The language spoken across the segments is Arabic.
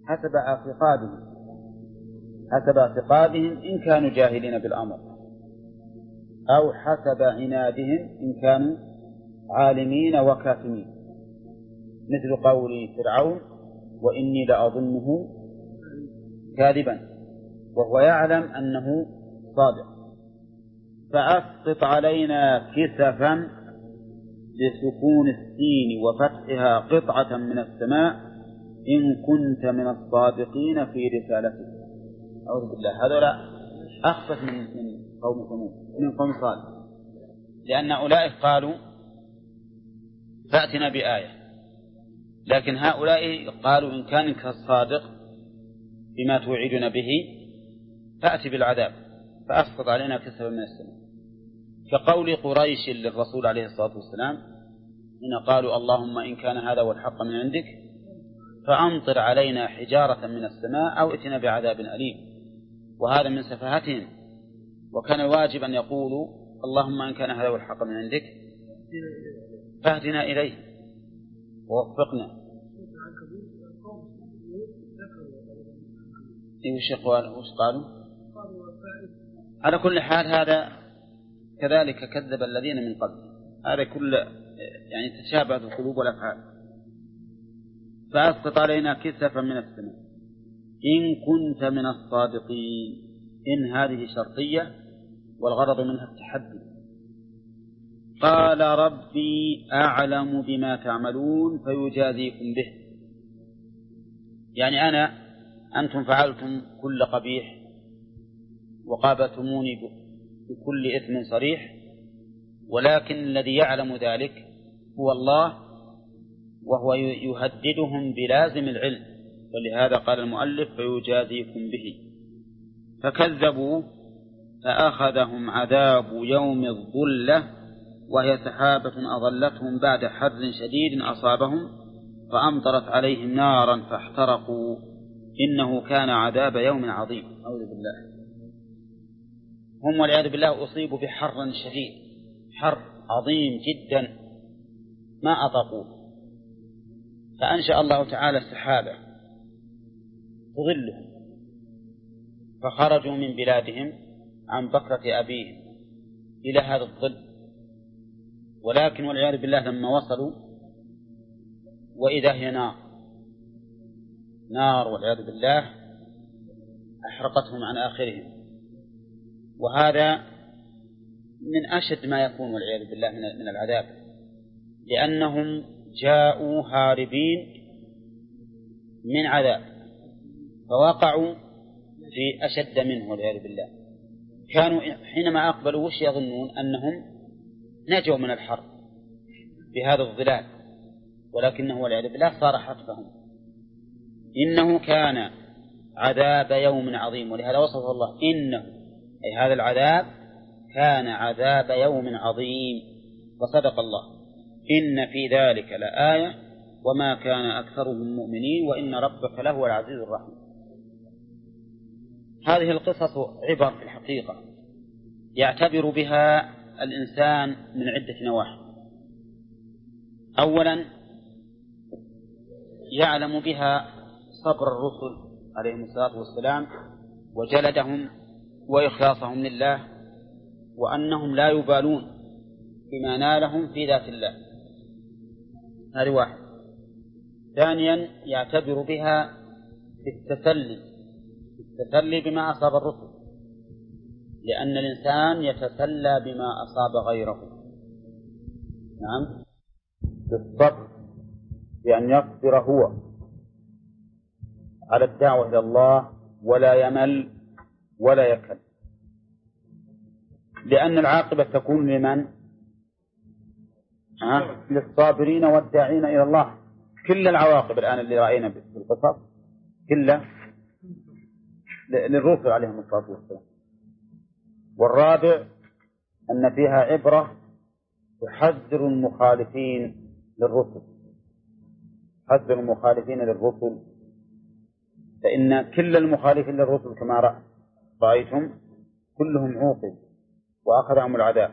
حسب اعتقادهم إن كانوا جاهلين بالأمر، أو حسب عنادهم إن كانوا عالمين وكاتمين، مثل قول فرعون وإني لأظنه كاذبا وهو يعلم أنه صادق. فأسقط علينا كسفا بسكون السين وفتحها قطعة من السماء إن كنت من الصادقين في رسالتك. أعوذ بالله، هذولا أخفت من قوم ثمود، من قوم صالح، لأن أولئك قالوا فأتنا بآية، لكن هؤلاء قالوا إن كانك الصادق بما توعدنا به فأتي بالعذاب فأسقط علينا كسفا من السماء. كقول قريش للرسول عليه الصلاة والسلام إن قالوا اللهم إن كان هذا هو الحق من عندك فأمطر علينا حجارة من السماء أو ائتنا بعذاب أليم. وهذا من سفاهتهم، وكان الواجب أن يقولوا اللهم إن كان هذا هو الحق من عندك فاهدنا إليه ووفقنا. وش قالوا؟ على كل حال هذا كذلك كذب الذين من قبل، هذا كل يعني تشابه القلوب والأفعال. فأسقط علينا كسفا من السماء إن كنت من الصادقين. إن هذه شرطية والغرض منها التحدي. قال ربي أعلم بما تعملون فيجازيكم به. يعني أنتم فعلتم كل قبيح وقابلتموني بكل إثم صريح، ولكن الذي يعلم ذلك هو الله، وهو يهددهم بلازم العلم، ولهذا قال المؤلف فيجازيكم به. فكذبوا فأخذهم عذاب يوم الظلة وهي سحابة أظلتهم بعد حر شديد أصابهم فأمطرت عليهم نارا فاحترقوا إنه كان عذاب يوم عظيم. أعوذ بالله. هم والعياذ بالله أصيبوا بحر شديد، حر عظيم جدا ما أطاقوه، فأنشأ الله تعالى السحابة تظلهم فخرجوا من بلادهم عن بكرة أبيهم إلى هذا الظل. ولكن والعياذ بالله لما وصلوا وإذا هي نار والعياذ بالله أحرقتهم عن آخرهم. وهذا من أشد ما يكون والعياذ بالله من العذاب، لأنهم جاءوا هاربين من عذاب فوقعوا في أشد منه والعياذ بالله. كانوا حينما أقبلوا وش يظنون؟ أنهم نجوا من الحرب بهذا الظلال، ولكنه والعياذ بالله صار حتفهم. إنه كان عذاب يوم عظيم، ولهذا وصفه الله إنه أي هذا العذاب كان عذاب يوم عظيم. وصدق الله إن في ذلك لآية وما كان أكثرهم مؤمنين وإن ربك لهو العزيز الرحيم. هذه القصص عبر في الحقيقة يعتبر بها الإنسان من عدة نواحي. أولا يعلم بها صبر الرسل عليهم الصلاة والسلام وجلدهم وإخلاصهم لله، وأنهم لا يبالون بما نالهم في ذات الله. هذه واحد. ثانيا يعتبر بها التسلي بما أصاب الرسل، لأن الإنسان يتسلى بما أصاب غيره. نعم، بالصبر، بأن يصبر هو على الدعوة إلى الله ولا يمل ولا يكل، لأن العاقبة تكون لمن؟ للصابرين والداعين إلى الله. كل العواقب الآن اللي رأينا في القصص كلها للرسل عليهم الصلاة والسلام. والرابع أن فيها عبرة تحذر المخالفين للرسل، حذر المخالفين للرسل، فإن كل المخالفين للرسل كما رأيتم كلهم عوقب وأخذهم العذاب.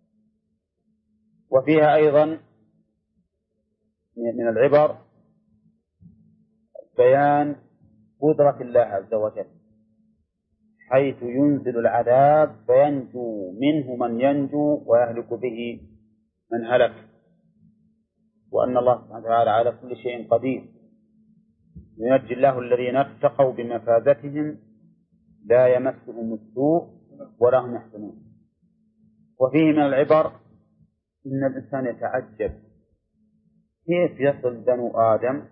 وفيها أيضا من العبر بيان قدرة الله عز وجل، حيث ينزل العذاب فينجو منه من ينجو ويهلك به من هلك، وأن الله سبحانه وتعالى على كل شيء قدير. ينجي الله الذين اتقوا بمفازتهم لا يمسهم السوء ولا هم يحزنون. وفيه من العبر إن الإنسان يتعجب كيف يصل بنو آدم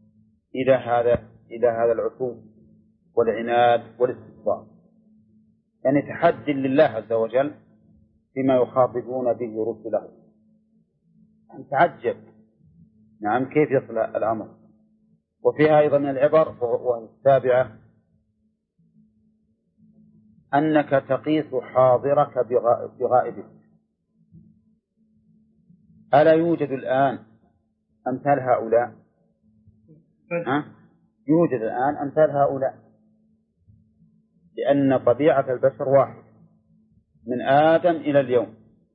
إلى هذا العتو والعناد والاستكبار، يعني تحدي لله عز وجل فيما يخاطبون به رسله. تعجب نعم كيف يصل الأمر. وفيها أيضا من العبر وهي السابعة أنك تقيس حاضرك بغائبك. ألا يوجد الآن أمثال هؤلاء؟ يوجد الآن أمثال هؤلاء، لأن طبيعة البشر واحد من آدم إلى اليوم،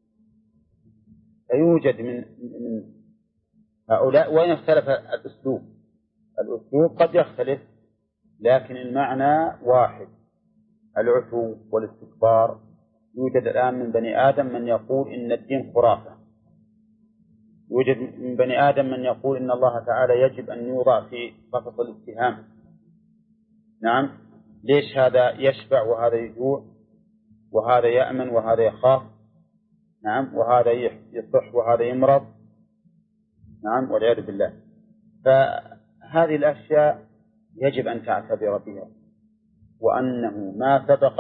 فيوجد من هؤلاء، وإن اختلف الأسلوب قد يختلف، لكن المعنى واحد، العتو والاستكبار. يوجد الآن من بني آدم من يقول إن الدين خرافة، يوجد من بني آدم من يقول إن الله تعالى يجب أن يوضع في قفص الاتهام. نعم، ليش هذا يشبع وهذا يجوع، وهذا يأمن وهذا يخاف، نعم، وهذا يصح وهذا يمرض، نعم، والعياذ بالله. فهذه الأشياء يجب أن تعتبر بها، وأنه ما سبق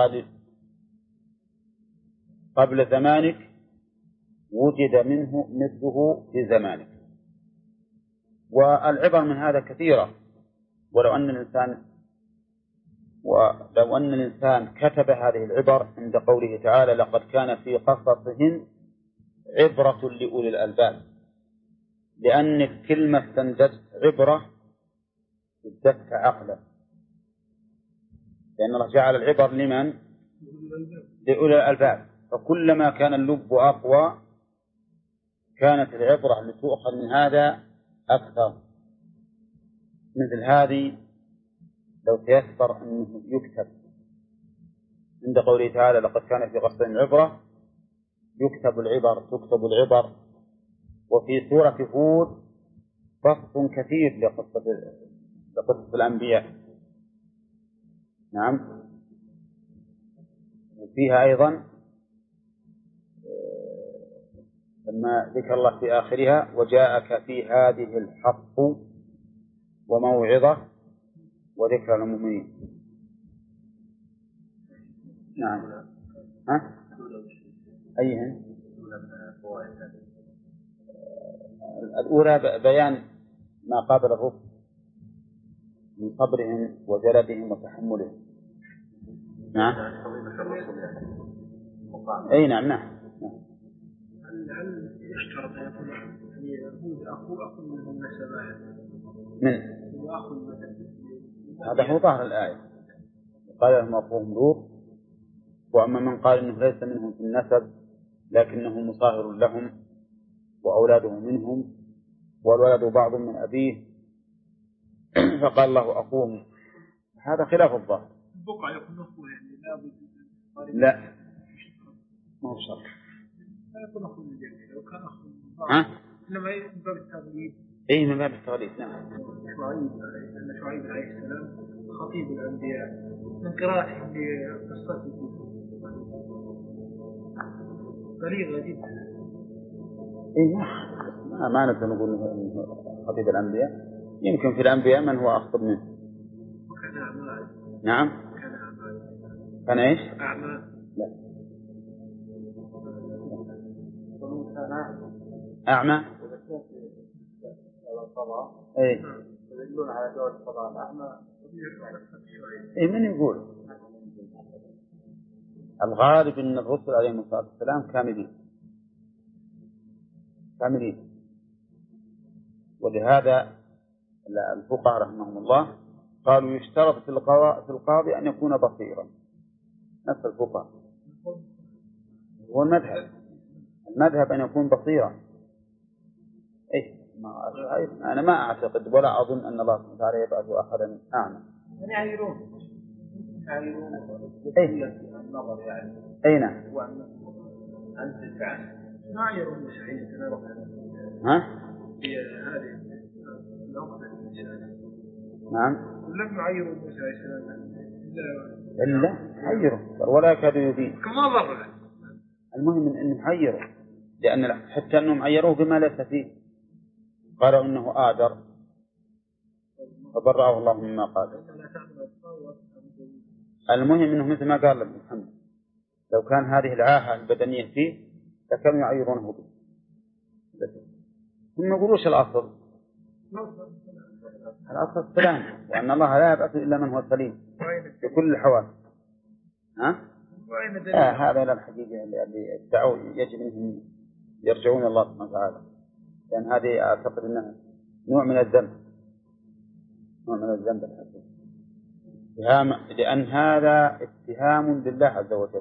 قبل زمانك وجد منه مثله في زمانك. والعبر من هذا كثيرة. ولو أن الإنسان كتب هذه العبر عند قوله تعالى لقد كان في قصصهم عبرة لأولي الألباب، لأنك كلمة استنجدت عبرة ازددت عقلا، لأن الله جعل العبر لمن؟ لأولي الألباب. فكلما كان اللب أقوى كانت العبرة اللي تؤخذ من هذا أكثر. مثل هذه لو تيسر أنه يكتب عند قوله تعالى لقد كان في قصصهم عبرة، تكتب العبر. وفي سورة هود قصص كثير لقصص الأنبياء، نعم، وفيها أيضا لما ذكر الله في آخرها وجاءك في هذه الحق وموعظة وذكر المؤمنين. نعم. أيهن؟ الأولى بيان ما قابل الرسل من صبرهم وجلدهم وتحملهم. نعم. أي نعم. هل يشترط أن يكون أخو منهم نسبا؟ من هذا هو ظاهر الآية، قال لهم أخوهم لوط. وأما من قال إنه ليس منهم في النسب لكنه مصاهر لهم وأولاده منهم والولد بعض من أبيه فقال الله أخوهم، هذا خلاف الظاهر. بقع يكون أخوه يعني لا ما هو شرط. لا يكون أخوه من جميع، لو كان أخوه إنما من باب التغليب. أي من باب التغليب. نعم. شعيب عليه السلام خطيب الأنبياء من قراءته لقصته بليغة جدا. إيه ما نقدر نقول إنه خطيب الأنبياء، يمكن في الأنبياء من هو أخطب منه. وكان أعمال. نعم. كان إيش؟ أعمال. لا. أعمى. إيه. يدلون على جواز القضاء الأعمى. إيه من يقول؟ الغالب أن الرسل عليهم الصلاة والسلام كاملين، ولهذا الفقهاء رحمهم الله قالوا يشترط في القاضي أن يكون بصيرا. نفس الفقهاء هو المذهب أن يكون بصيرا. إيه أنا ما أعتقد ولا أظن أن الله سبحانه وتعالى يبعث أحدا أعمى. يعيرون النظر يعني. أي نعم. أنت تعرف ما يعيرون مسيحيين تناول ها؟ في هذه النقطة المسيحية. نعم. لم يعيرون مسيحيين إلا عيروا ولا يكادوا يبين. كما ضر. المهم إنهم عيروا لأن حتى أنهم عيروه بما ليس فيه. قالوا إنه آدر فبرأه الله مما قال. المهم إنه مثل ما قال ابن محمد لو كان هذه العاهة البدنية فيه لكانوا يعيرونه به. ثم يقولوش الأصل السلام وأن الله لا يبعث إلا من هو سليم في كل الحوادث. هذا لا الحقيقة اللي ادعوا يجب أنهم يرجعون إلى الله سبحانه وتعالى لأن هذه أعتقد أنها نوع من الذنب الحقيقي. لأن هذا اتهام بالله عز وجل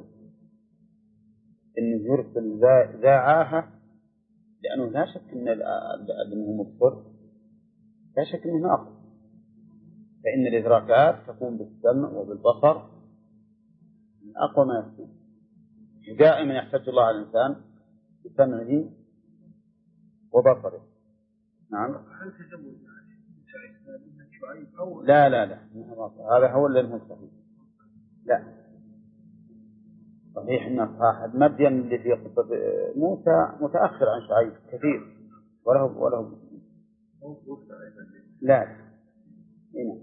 إنه يرسل ذا عاهة لأنه لا شك أنه مبصر لا شك أنه أقل فإن الإدراكات تكون بالسمع وبالبصر من أقوى ما يكون. دائما يحتاج الله على الإنسان بسمعه وبصره. نعم. لا هذا هو اللي هو صحيح. لا صحيح أن صاحب مدين اللي في قصة موسى متأخر عن شعيب كثير وله لا هنا.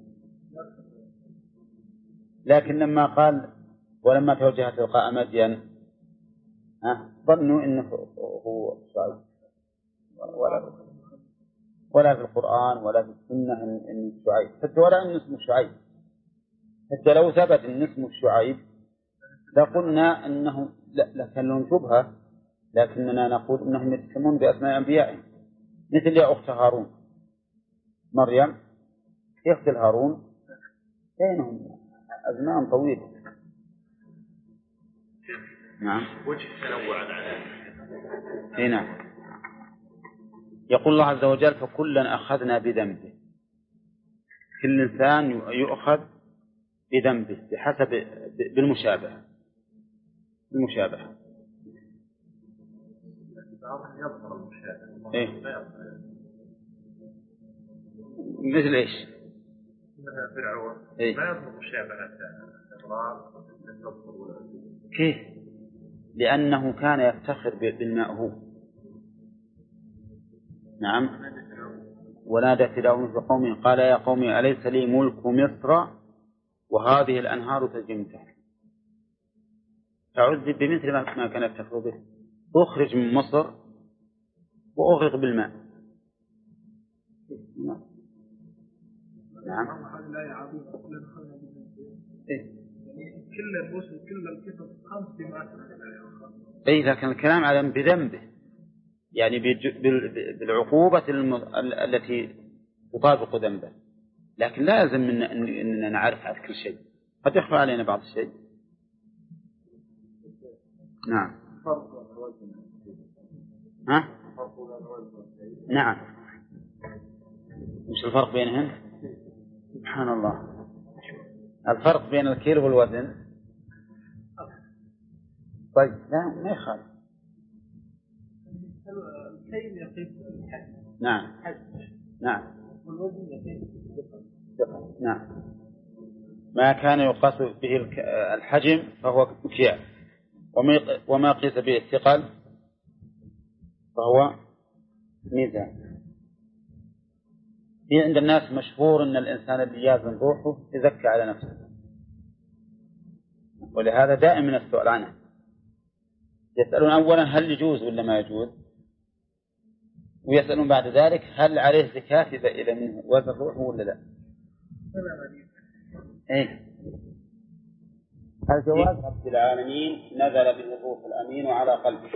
لكن لما قال ولما توجه تلقاء مدين ظنوا إنه هو شعيب ولا في القرآن ولا في السنة إن شعيب حتى ولا إن اسمه شعيب. حتى لو ثبت إن اسمه شعيب لقلنا أنه لا كان لهم شبهة لكننا نقول إنهم يتسمون بأسماء أنبيائهم مثل يا أخت هارون مريم أخت هارون بينهم أزمان طويلة. نعم. وجه تنوع العذاب. هنا يقول الله عز وجل فكلا أخذنا بذنبه. كل إنسان يؤخذ بذنبه بحسب بالمشابهة. إيه؟ مثل إيش؟ مثل فرعون إيه؟ ما يضمن مشابهة كيف؟ لأنه كان يفتخر بالمأهوب. نعم. ونادى فرعون في قومه قال يا قوم أليس لي ملك مصر وهذه الأنهار تجري من تحتي. فعذب بمثل ما كان يفتخر به. أخرج من مصر وأغرق بالماء. نعم. كل القصص 5 لكن الكلام على بذنبه يعني بالعقوبة التي تطابق ذنبه لكن لا يلزم أننا نعرف عن كل شيء قد يخفى علينا بعض الشيء. نعم. نعم. مش الفرق بينهم؟ سبحان الله. الفرق بين الكيل والوزن طيب لا ما يخالف. الكيل يقيس الحجم. نعم. والوزن يقيس الثقل. نعم. ما كان يقاس به الحجم فهو مكيال وما قيس به الثقل فهو ميزان. في عند الناس مشهور أن الإنسان اللي يازن روحه يزكى على نفسه ولهذا دائما السؤال عنه. يسألون أولا هل يجوز ولا ما يجوز ويسألون بعد ذلك هل عليه زكاة إذا منه وزن روحه ولا لا. إيه. الجواز رب العالمين نزل به الروح الأمين على قلبه.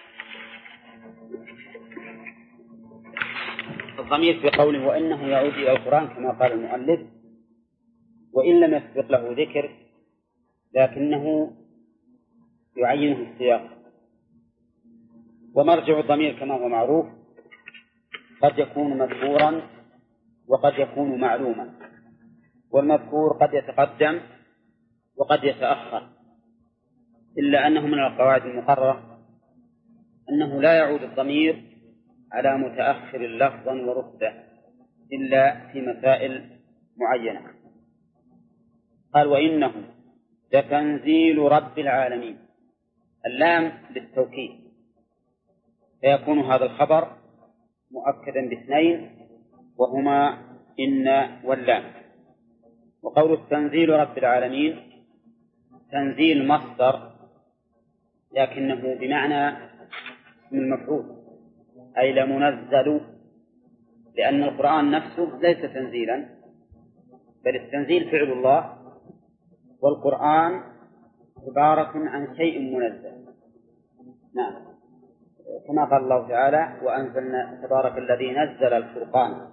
الضمير في قوله وإنه يعود إلى القرآن كما قال المؤلف وإن لم يسبق له ذكر لكنه يعينه السياق. ومرجع الضمير كما هو معروف قد يكون مذكورا وقد يكون معلوما والمذكور قد يتقدم وقد يتأخر، إلا أنه من القواعد المقررة أنه لا يعود الضمير على متأخر لفظا ورتبة إلا في مسائل معينة. قال وإنه لتنزيل رب العالمين، اللام للتوكيد، فيكون هذا الخبر مؤكدا باثنين وهما إن واللام. وقول تنزيل رب العالمين تنزيل مصدر لكنه بمعنى اسم المفعول، أي لمنزل، لأن القرآن نفسه ليس تنزيلا بل التنزيل فعل الله، والقرآن عبارة عن شيء منزل. نعم، كما قال الله تعالى وأنزلنا تبارك الذي نزل الفرقان.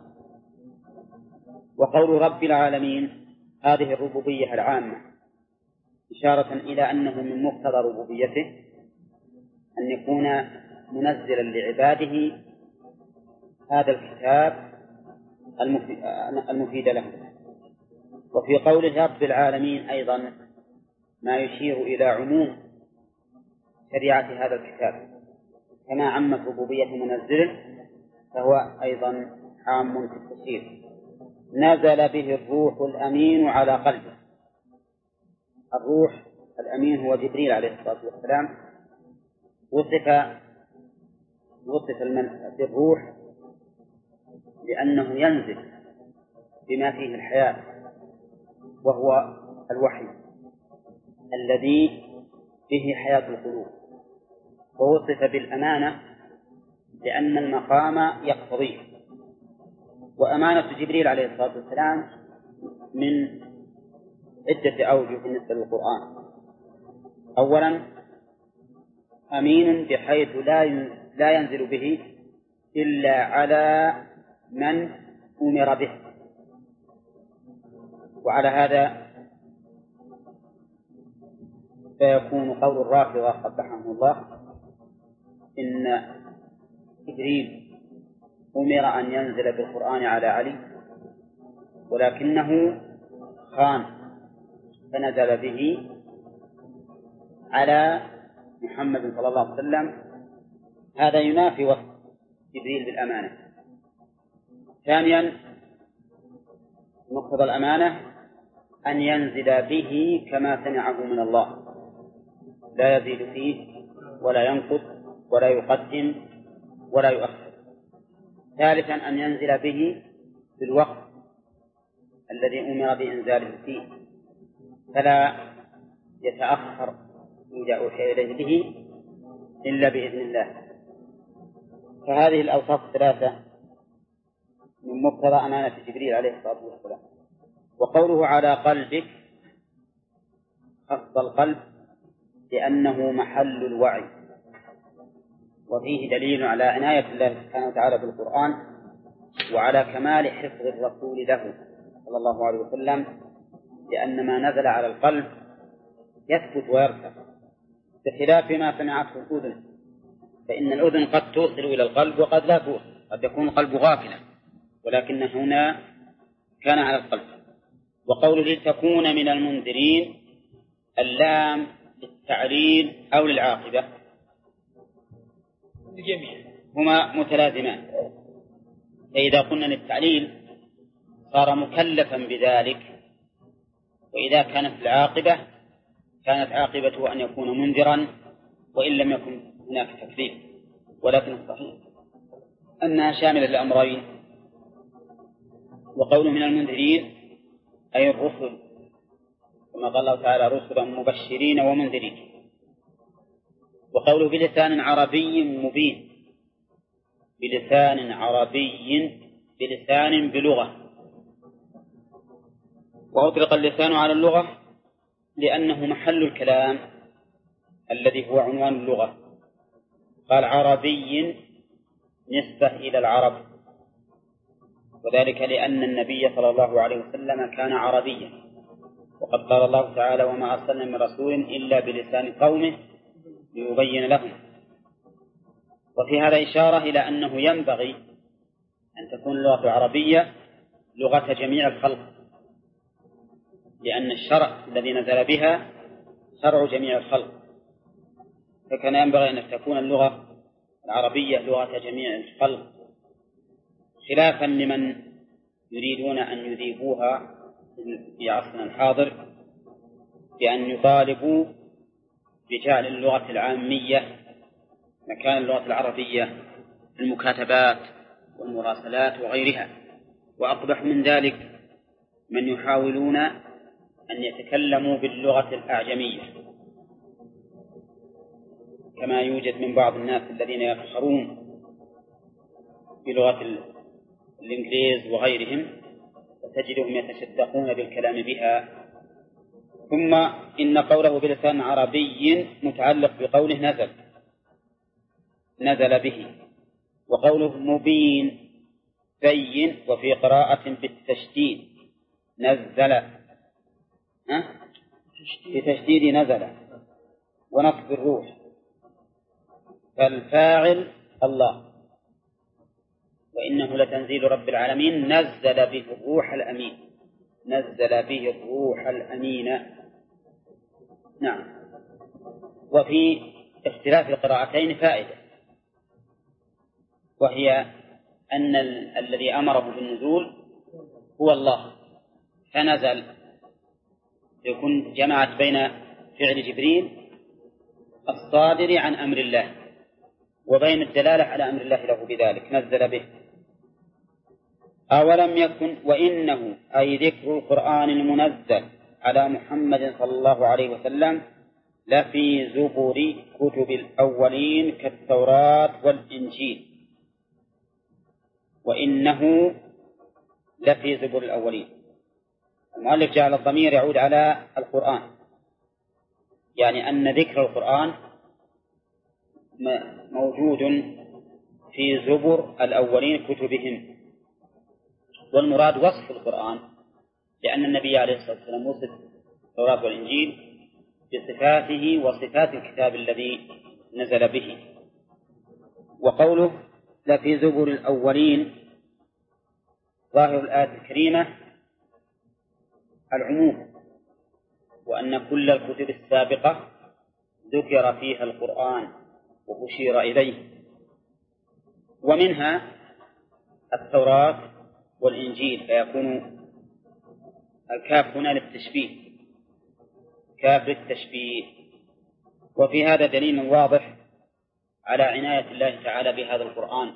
وقول رب العالمين هذه الربوبية العامة إشارة إلى أنه من مقتضى ربوبيته أن يكون منزلا لعباده هذا الكتاب المفيد له. وفي قوله رب العالمين أيضا ما يشير إلى عموم شريعة هذا الكتاب، كما عمت ربوبية منزله فهو أيضا عام في التشريع. نزل به الروح الأمين على قلبه. الروح الأمين هو جبريل عليه الصلاة والسلام، وصف بالروح لأنه ينزل بما فيه الحياة وهو الوحي الذي به حياة القلوب. ووصف بالأمانة لأن المقام يقتضيه. وأمانة جبريل عليه الصلاة والسلام من عدة أوجه بالنسبة للقرآن. أولا أمين بحيث لا ينزل به إلا على من أمر به. وعلى هذا فيكون قول الرافضة قبحهم الله إن جبريل أمر أن ينزل بالقرآن على علي ولكنه خان فنزل به على محمد صلى الله عليه وسلم. هذا ينافي وصف جبريل بالأمانة. ثانيا مقتضى الأمانة أن ينزل به كما سمعه من الله، لا يزيد فيه ولا ينقص ولا يقدم ولا يؤخر. ثالثا أن ينزل به في الوقت الذي أمر بإنزاله فيه، فلا يتأخر إذا أوحي إليه به إلا بإذن الله. فهذه الأوصاف الثلاثة من مقتضى أمانة جبريل عليه الصلاة والسلام. وقوله على قلبك خص القلب لأنه محل الوعي، وفيه دليل على عناية الله سبحانه وتعالى بالقرآن وعلى كمال حفظ الرسول له صلى الله عليه وسلم، لأن ما نزل على القلب يثبت ويرفع بخلاف ما سمعته الأذن، فإن الأذن قد توصل إلى القلب وقد لا توصل، قد يكون القلب غافلا، ولكن هنا كان على القلب. وقوله لتكون من المنذرين اللام للتعليل أو للعاقبة هما متلازمان، فإذا قلنا للتعليل صار مكلفا بذلك، وإذا كانت العاقبة كانت عاقبته أن يكون منذرا وإن لم يكن هناك تكليف. ولكن الصحيح أنها شاملة للأمرين. وقوله من المنذرين أي الرسل، كما قال الله تعالى رسلا مبشرين ومنذرين. وقوله بلسان عربي مبين، بلسان عربي بلسان بلغة. وأطلق اللسان على اللغة لأنه محل الكلام الذي هو عنوان اللغة. قال عربي نسبة إلى العرب، وذلك لأن النبي صلى الله عليه وسلم كان عربيا، وقد قال الله تعالى وما أرسلنا من رسول إلا بلسان قومه ليبين لهم. وفي هذا إشارة إلى أنه ينبغي أن تكون اللغة العربية لغة جميع الخلق، لأن الشرع الذي نزل بها شرع جميع الخلق، فكان ينبغي أن تكون اللغة العربية لغة جميع الخلق، خلافا لمن يريدون أن يذيبوها في عصرنا الحاضر بأن يطالبوا بجعل اللغة العامية مكان اللغة العربية في المكاتبات والمراسلات وغيرها. وأقبح من ذلك من يحاولون أن يتكلموا باللغة الأعجمية، كما يوجد من بعض الناس الذين يفخرون بلغة الإنجليز وغيرهم، وتجدهم يتشدقون بالكلام بها. ثم إن قوله بلسان عربي متعلق بقوله نزل به، وقوله مبين بين، وفي قراءة بالتشديد نزل بتشديد نزل ونصب الروح، فالفاعل الله، وإنه لتنزيل رب العالمين نزل به الروح الأمين، نزل به الروح الأمين. نعم. وفي اختلاف القراءتين فائدة، وهي أن الذي أمره بالنزول هو الله فنزل، يكون جمعت بين فعل جبريل الصادر عن أمر الله وبين الدلالة على أمر الله له بذلك نزل به. أولم يكن وإنه أي ذكر القرآن المنزل على محمد صلى الله عليه وسلم لفي زبر كتب الأولين كالتوراة والإنجيل، وإنه لفي زبر الأولين. المؤلف جعل الضمير يعود على القرآن، يعني أن ذكر القرآن موجود في زبر الأولين كتبهم، والمراد وصف القرآن، لأن النبي عليه الصلاة والسلام وصف التوراة والإنجيل بصفاته وصفات الكتاب الذي نزل به. وقوله لفي زبر الأولين ظاهر الآية الكريمة العموم، وأن كل الكتب السابقة ذكر فيها القرآن وأشير إليه، ومنها التوراة والإنجيل، فيكون الكاف هنا للتشبيه، كاف للتشبيه. وفي هذا دليل واضح على عناية الله تعالى بهذا القرآن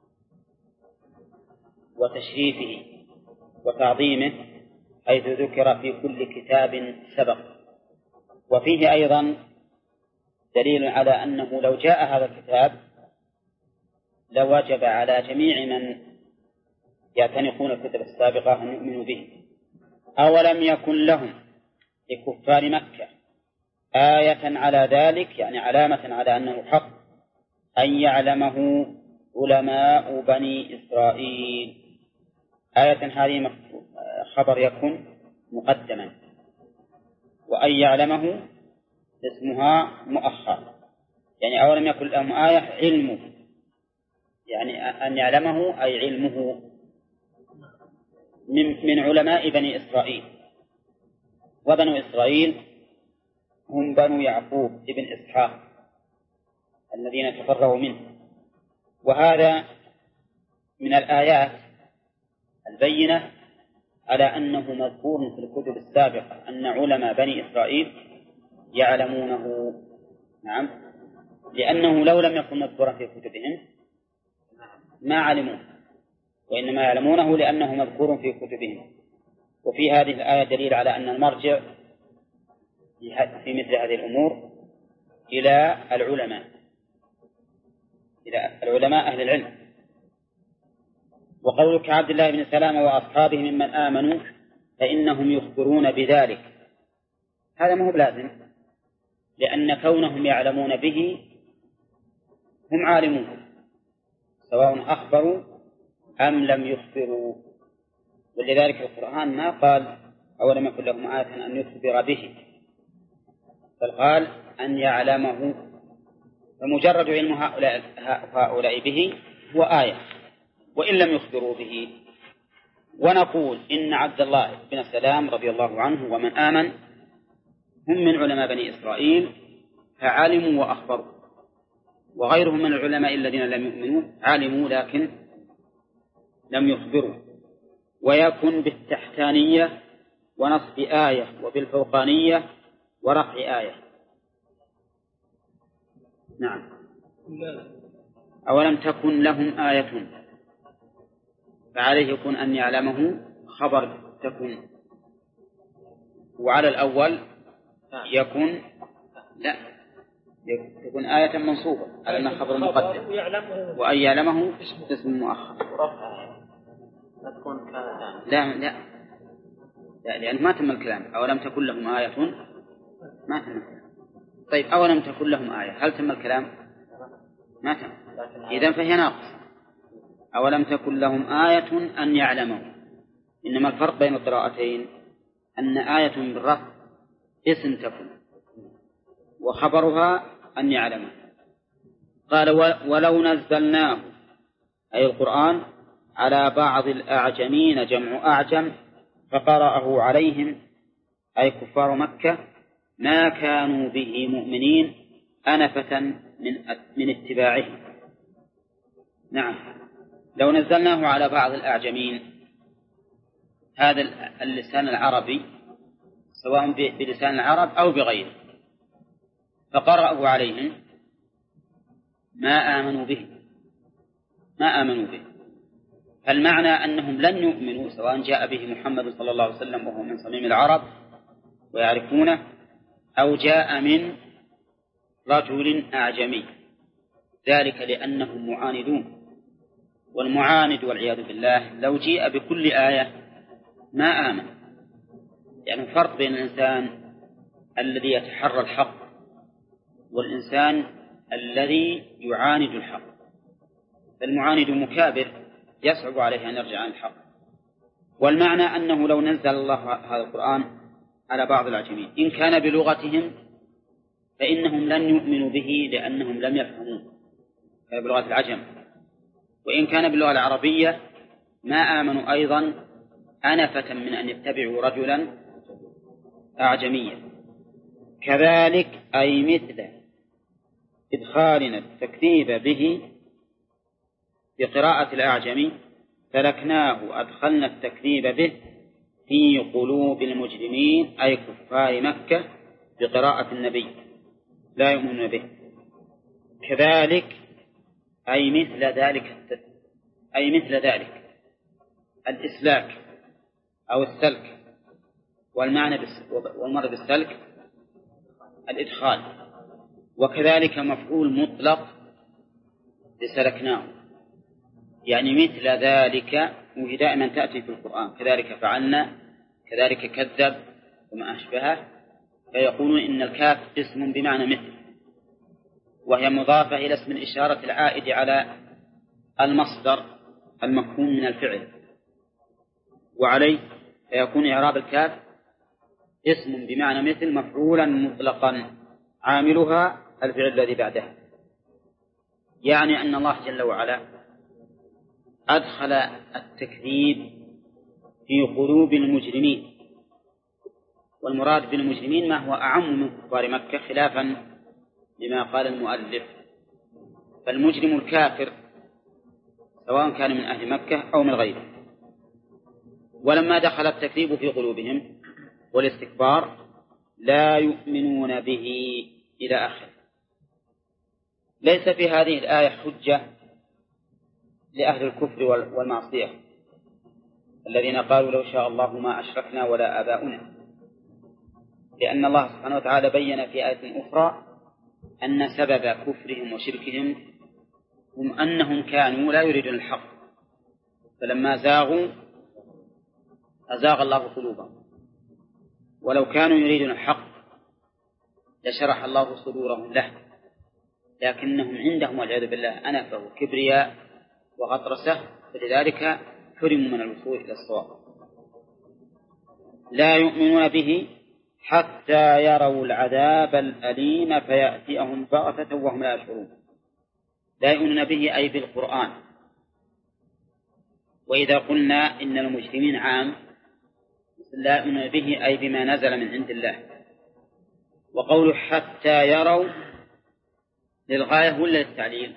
وتشريفه وتعظيمه، حيث ذكر في كل كتاب سبق. وفيه أيضا دليل على أنه لو جاء هذا الكتاب لوجب على جميع من يعتنقون الكتب السابقة أن يؤمنوا به. أولم يكن لهم لكفار مكة آية على ذلك، يعني علامة على أنه حق، أن يعلمه علماء بني إسرائيل. آية هذه خبر يكن مقدما، وأن يعلمه اسمها مؤخر، يعني أولم يكن لهم آية علمه، يعني أن يعلمه أي علمه من علماء بني إسرائيل. وبنو إسرائيل هم بنو يعقوب ابن إسحاق الذين تفرغوا منه. وهذا من الآيات البينة على أنه مذكور في الكتب السابقة أن علماء بني إسرائيل يعلمونه. نعم، لأنه لو لم يكن مذكورا في كتبهم ما علموه، وإنما يعلمونه لأنه مذكور في كتبهم. وفي هذه الآية دليل على أن المرجع في مثل هذه الأمور إلى العلماء أهل العلم. وقولك عبد الله بن سلام وأصحابه ممن آمنوا فإنهم يخبرون بذلك، هذا ما هو بلازم، لأن كونهم يعلمون به هم عالمون سواء أخبروا أم لم يخبروا. ولذلك القرآن ما قال أولم يكن لهم آية أن يخبر به، بل قال أن يعلمه، فمجرد علم هؤلاء به هو آية وإن لم يخبروا به. ونقول إن عبد الله بن السلام رضي الله عنه ومن آمن هم من علماء بني إسرائيل فعلموا وأخبروا، وغيرهم من العلماء الذين لم يؤمنوا علموا لكن لم يخبروا. ويكن بالتحتانية ونصب آية وبالفوقانية ورفع آية. نعم. أولم تكن لهم آية، فعليه يكون أن يعلمه خبر تكن، وعلى الأول يكون لا تكون آية منصوبة على أنها خبر مقدم، وأن يعلمه اسم مؤخر. لا لأن ما تم الكلام. أولم تكن لهم آية ما تم الكلام. طيب أولم تكن لهم آية هل تم الكلام؟ ما تم. إذن فهي ناقص. أولم تكن لهم آية أن يعلموا. إنما الفرق بين القراءتين أن آية بالرفع اسم تكن وخبرها أن يعلموا. قال ولو نزلناه أي القرآن على بعض الأعجمين جمع أعجم فقرأه عليهم أي كفار مكة ما كانوا به مؤمنين أنفة من اتباعه. نعم. لو نزلناه على بعض الأعجمين، هذا اللسان العربي سواء بلسان العرب أو بغيره، فقرأه عليهم ما آمنوا به. فالمعنى أنهم لن يؤمنوا سواء جاء به محمد صلى الله عليه وسلم وهو من صميم العرب ويعرفونه أو جاء من رجل أعجمي، ذلك لأنهم معاندون. والمعاند والعياذ بالله لو جاء بكل آية ما آمن. يعني فرق بين الإنسان الذي يتحرى الحق والإنسان الذي يعاند الحق. فالمعاند مكابر يصعب عليه أن يرجع عن الحق. والمعنى أنه لو نزل الله هذا القرآن على بعض الأعجمين إن كان بلغتهم فإنهم لن يؤمنوا به لأنهم لم يفهموه بلغة العجم، وإن كان باللغة العربية ما آمنوا أيضا أنفة من أن يتبعوا رجلا أعجميا. كذلك أي مثل إدخالنا التكذيب به بقراءة الأعجمي سلكناه أدخلنا التكذيب به في قلوب المجرمين أي كفار مكة بقراءة النبي لا يؤمنون به. كذلك أي مثل ذلك الإسلاك أو السلك، والمرة بالسلك الإدخال. وكذلك مفعول مطلق لسلكناه، يعني مثل ذلك، وهي دائما تأتي في القرآن كذلك فعلنا كذلك كذب وما أشبهه، فيقولون إن الكاف اسم بمعنى مثل، وهي مضافة إلى اسم الإشارة العائد على المصدر المفهوم من الفعل، وعليه فيكون إعراب الكاف اسم بمعنى مثل مفعولا مطلقا عاملها الفعل الذي بعده. يعني أن الله جل وعلا أدخل التكذيب في قلوب المجرمين، والمراد بالمجرمين ما هو أعم من كفار مكة خلافا لما قال المؤلف. فالمجرم الكافر سواء كان من أهل مكة أو من غيره. ولما دخل التكذيب في قلوبهم والاستكبار لا يؤمنون به إلى آخره. ليس في هذه الآية حجة لأهل الكفر والمعصية الذين قالوا لو شاء الله ما أشركنا ولا آباؤنا، لأن الله سبحانه وتعالى بين في آية أخرى أن سبب كفرهم وشركهم هم أنهم كانوا لا يريدون الحق، فلما زاغوا أزاغ الله قلوبهم، ولو كانوا يريدون الحق لشرح الله صدورهم له، لكنهم عندهم والعياذ بالله أنفة وكبرياء وغطرسة، فلذلك حرموا من الوصول إلى الصواب. لا يؤمنون به حتى يروا العذاب الأليم فيأتيهم بغتة وهم لا يشعرون. لا يؤمنون به أي بالقرآن، وإذا قلنا إن المجرمين عام لا يؤمنون به أي بما نزل من عند الله. وقوله حتى يروا للغاية ولا للتعليل؟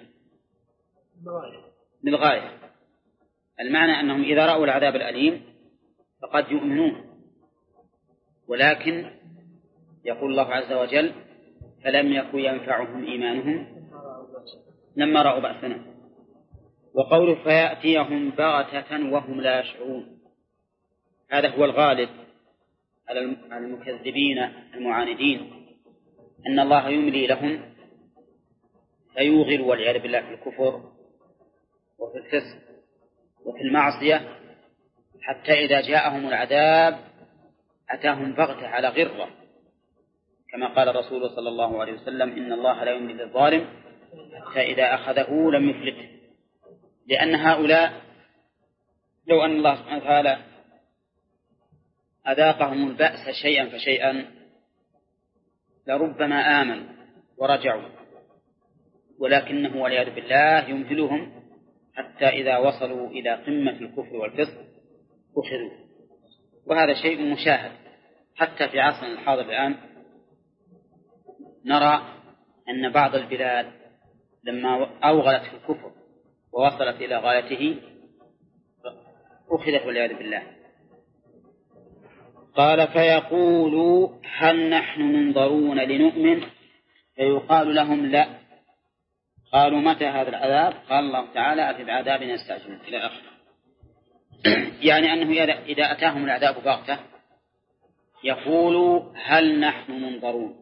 للغاية. المعنى أنهم إذا رأوا العذاب الأليم فقد يؤمنون، ولكن يقول الله عز وجل فلم يكن ينفعهم إيمانهم لما رأوا بأسنا. وقوله فيأتيهم بغتة وهم لا يشعرون، هذا هو الغالب على المكذبين المعاندين، أن الله يملي لهم فيوغلوا والعياذ بالله في الكفر وفي الفسق وفي المعصية، حتى إذا جاءهم العذاب أتاهم بغتة على غرة، كما قال الرسول صلى الله عليه وسلم إن الله لا يملي للظالم حتى إذا أخذه لم يفلته. لأن هؤلاء لو أن الله سبحانه وتعالى أذاقهم البأس شيئا فشيئا لربما آمنوا ورجعوا، ولكنه والعياذ بالله يمهلهم حتى إذا وصلوا إلى قمة الكفر والفسق أخذوا. وهذا شيء مشاهد حتى في عصرنا الحاضر الآن. نرى أن بعض البلاد لما أوغلت في الكفر ووصلت إلى غايته أخذت والعياذ بالله. قال فيقولوا هل نحن منظرون لنؤمن؟ فيقال لهم لا. قالوا متى هذا العذاب؟ قال الله تعالى أفي بعذابنا يستعجلون إلى آخره. يعني أنه إذا أتاهم العذاب بغتة يقولوا هل نحن منظرون.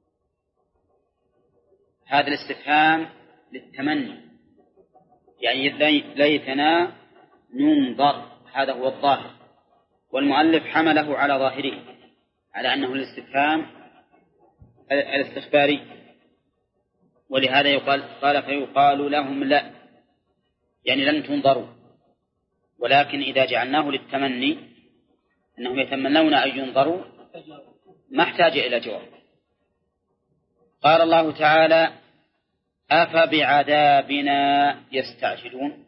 هذا الاستفهام للتمني، يعني ليتنا ننظر، هذا هو الظاهر، والمؤلف حمله على ظاهره على أنه الاستفهام الاستخباري، ولهذا قال فيقال لهم لا، يعني لن تنظروا. ولكن إذا جعلناه للتمني أنهم يتمنون أن ينظروا ما احتاج إلى جواب. قال الله تعالى أفبعذابنا يستعجلون.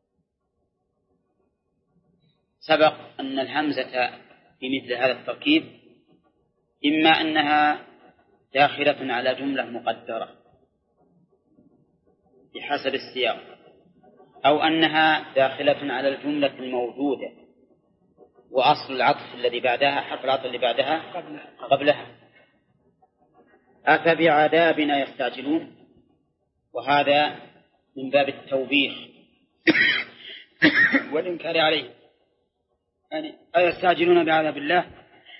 سبق أن الهمزة في مثل هذا التركيب إما أنها داخلة على جملة مقدرة بحسب السياق، أو أنها داخلة على الجملة الموجودة وأصل العطف الذي بعدها حرف العطف اللي بعدها قبلها. أفبعذابنا يستعجلون، وهذا من باب التوبيخ والإنكار عليه، يعني أيستعجلون بعذاب الله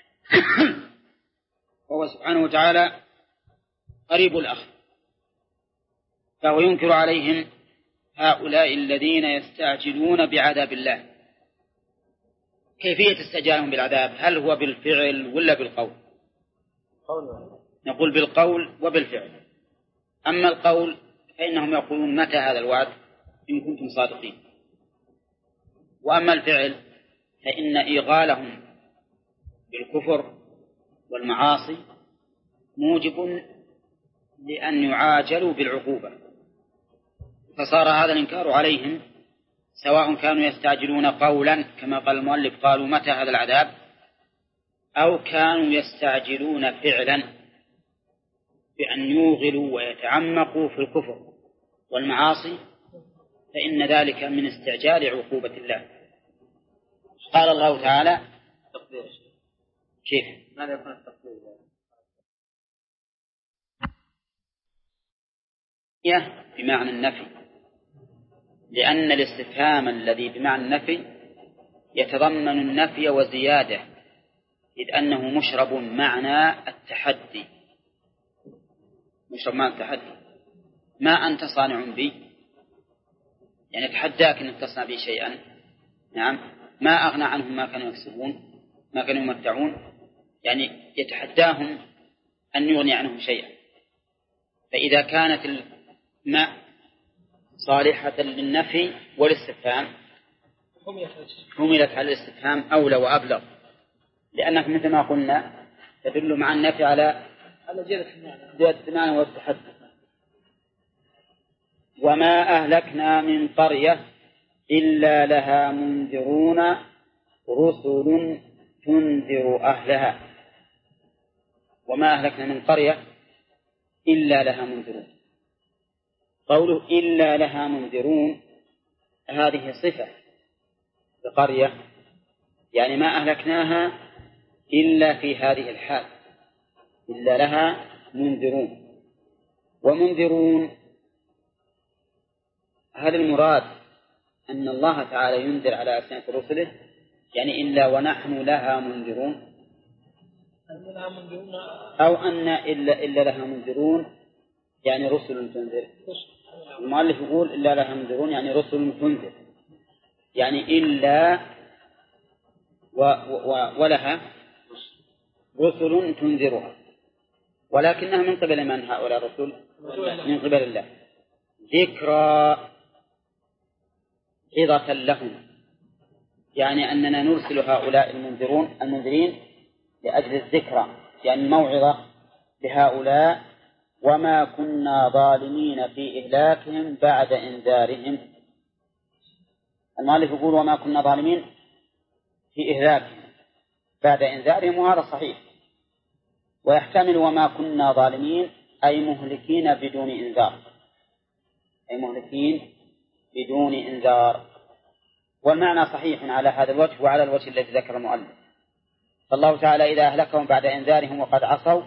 وهو سبحانه وتعالى قريب الأخذ، فهو ينكر عليهم هؤلاء الذين يستعجلون بعذاب الله. كيفية استعجالهم بالعذاب؟ هل هو بالفعل ولا بالقول؟ نقول بالقول وبالفعل. أما القول فإنهم يقولون متى هذا الوعد إن كنتم صادقين، وأما الفعل فإن إيغالهم بالكفر والمعاصي موجب لأن يعاجلوا بالعقوبة، فصار هذا الإنكار عليهم سواء كانوا يستعجلون قولا كما قال المؤلف قالوا متى هذا العذاب، أو كانوا يستعجلون فعلا بأن يوغلوا ويتعمقوا في الكفر والمعاصي، فإن ذلك من استعجال عقوبة الله. قال الله تعالى كيف؟ ماذا يكون التقدير؟ بمعنى النفي، لأن الاستفهام الذي بمعنى النفي يتضمن النفي وزيادة، إذ أنه مشرب معنى التحدي. مشرب معنى التحدي، ما أنت صانع بي، يعني أتحداك أن تصنع بي شيئا. نعم، ما أغنى عنهم ما كانوا يكسبون ما كانوا يمتعون، يعني يتحداهم أن يغني عنهم شيئا. فإذا كانت الماء صالحة للنفي والاستفهام حملت على الاستفهام أولى وأبلغ، لأنك مثل ما قلنا تدل مع النفي على زيادة المعنى والتحدي. وما أهلكنا من قرية إلا لها منذرون رسل تنذر أهلها وما أهلكنا من قرية إلا لها منذرون. قوله إلا لها منذرون هذه صفة لقرية، يعني ما أهلكناها إلا في هذه الحال، إلا لها منذرون. ومنذرون هل المراد أن الله تعالى ينذر على ألسنة رسله، يعني إلا ونحن لها منذرون، أو أن إلا لها منذرون يعني رسل تنذر؟ المؤلف يقول إلا لها منذرون يعني رسل تنذر، يعني إلا ولها رسل تنذرها، ولكنها من قبل من هؤلاء الرسل؟ من قبل الله، ذكرى عظة لهم، يعني أننا نرسل هؤلاء المنذرين لأجل الذكرى، يعني الموعظة لهؤلاء، وما كنا ظالمين في إهلاكهم بعد إنذارهم. المؤلف يقول وما كنا ظالمين في إهلاكهم بعد إنذارهم، وهذا صحيح، ويحتمل وما كنا ظالمين أي مهلكين بدون إنذار، أي مهلكين بدون إنذار، والمعنى صحيح على هذا الوجه وعلى الوجه الذي ذكر المؤلف. فالله تعالى إذا أهلكهم بعد إنذارهم وقد عصوا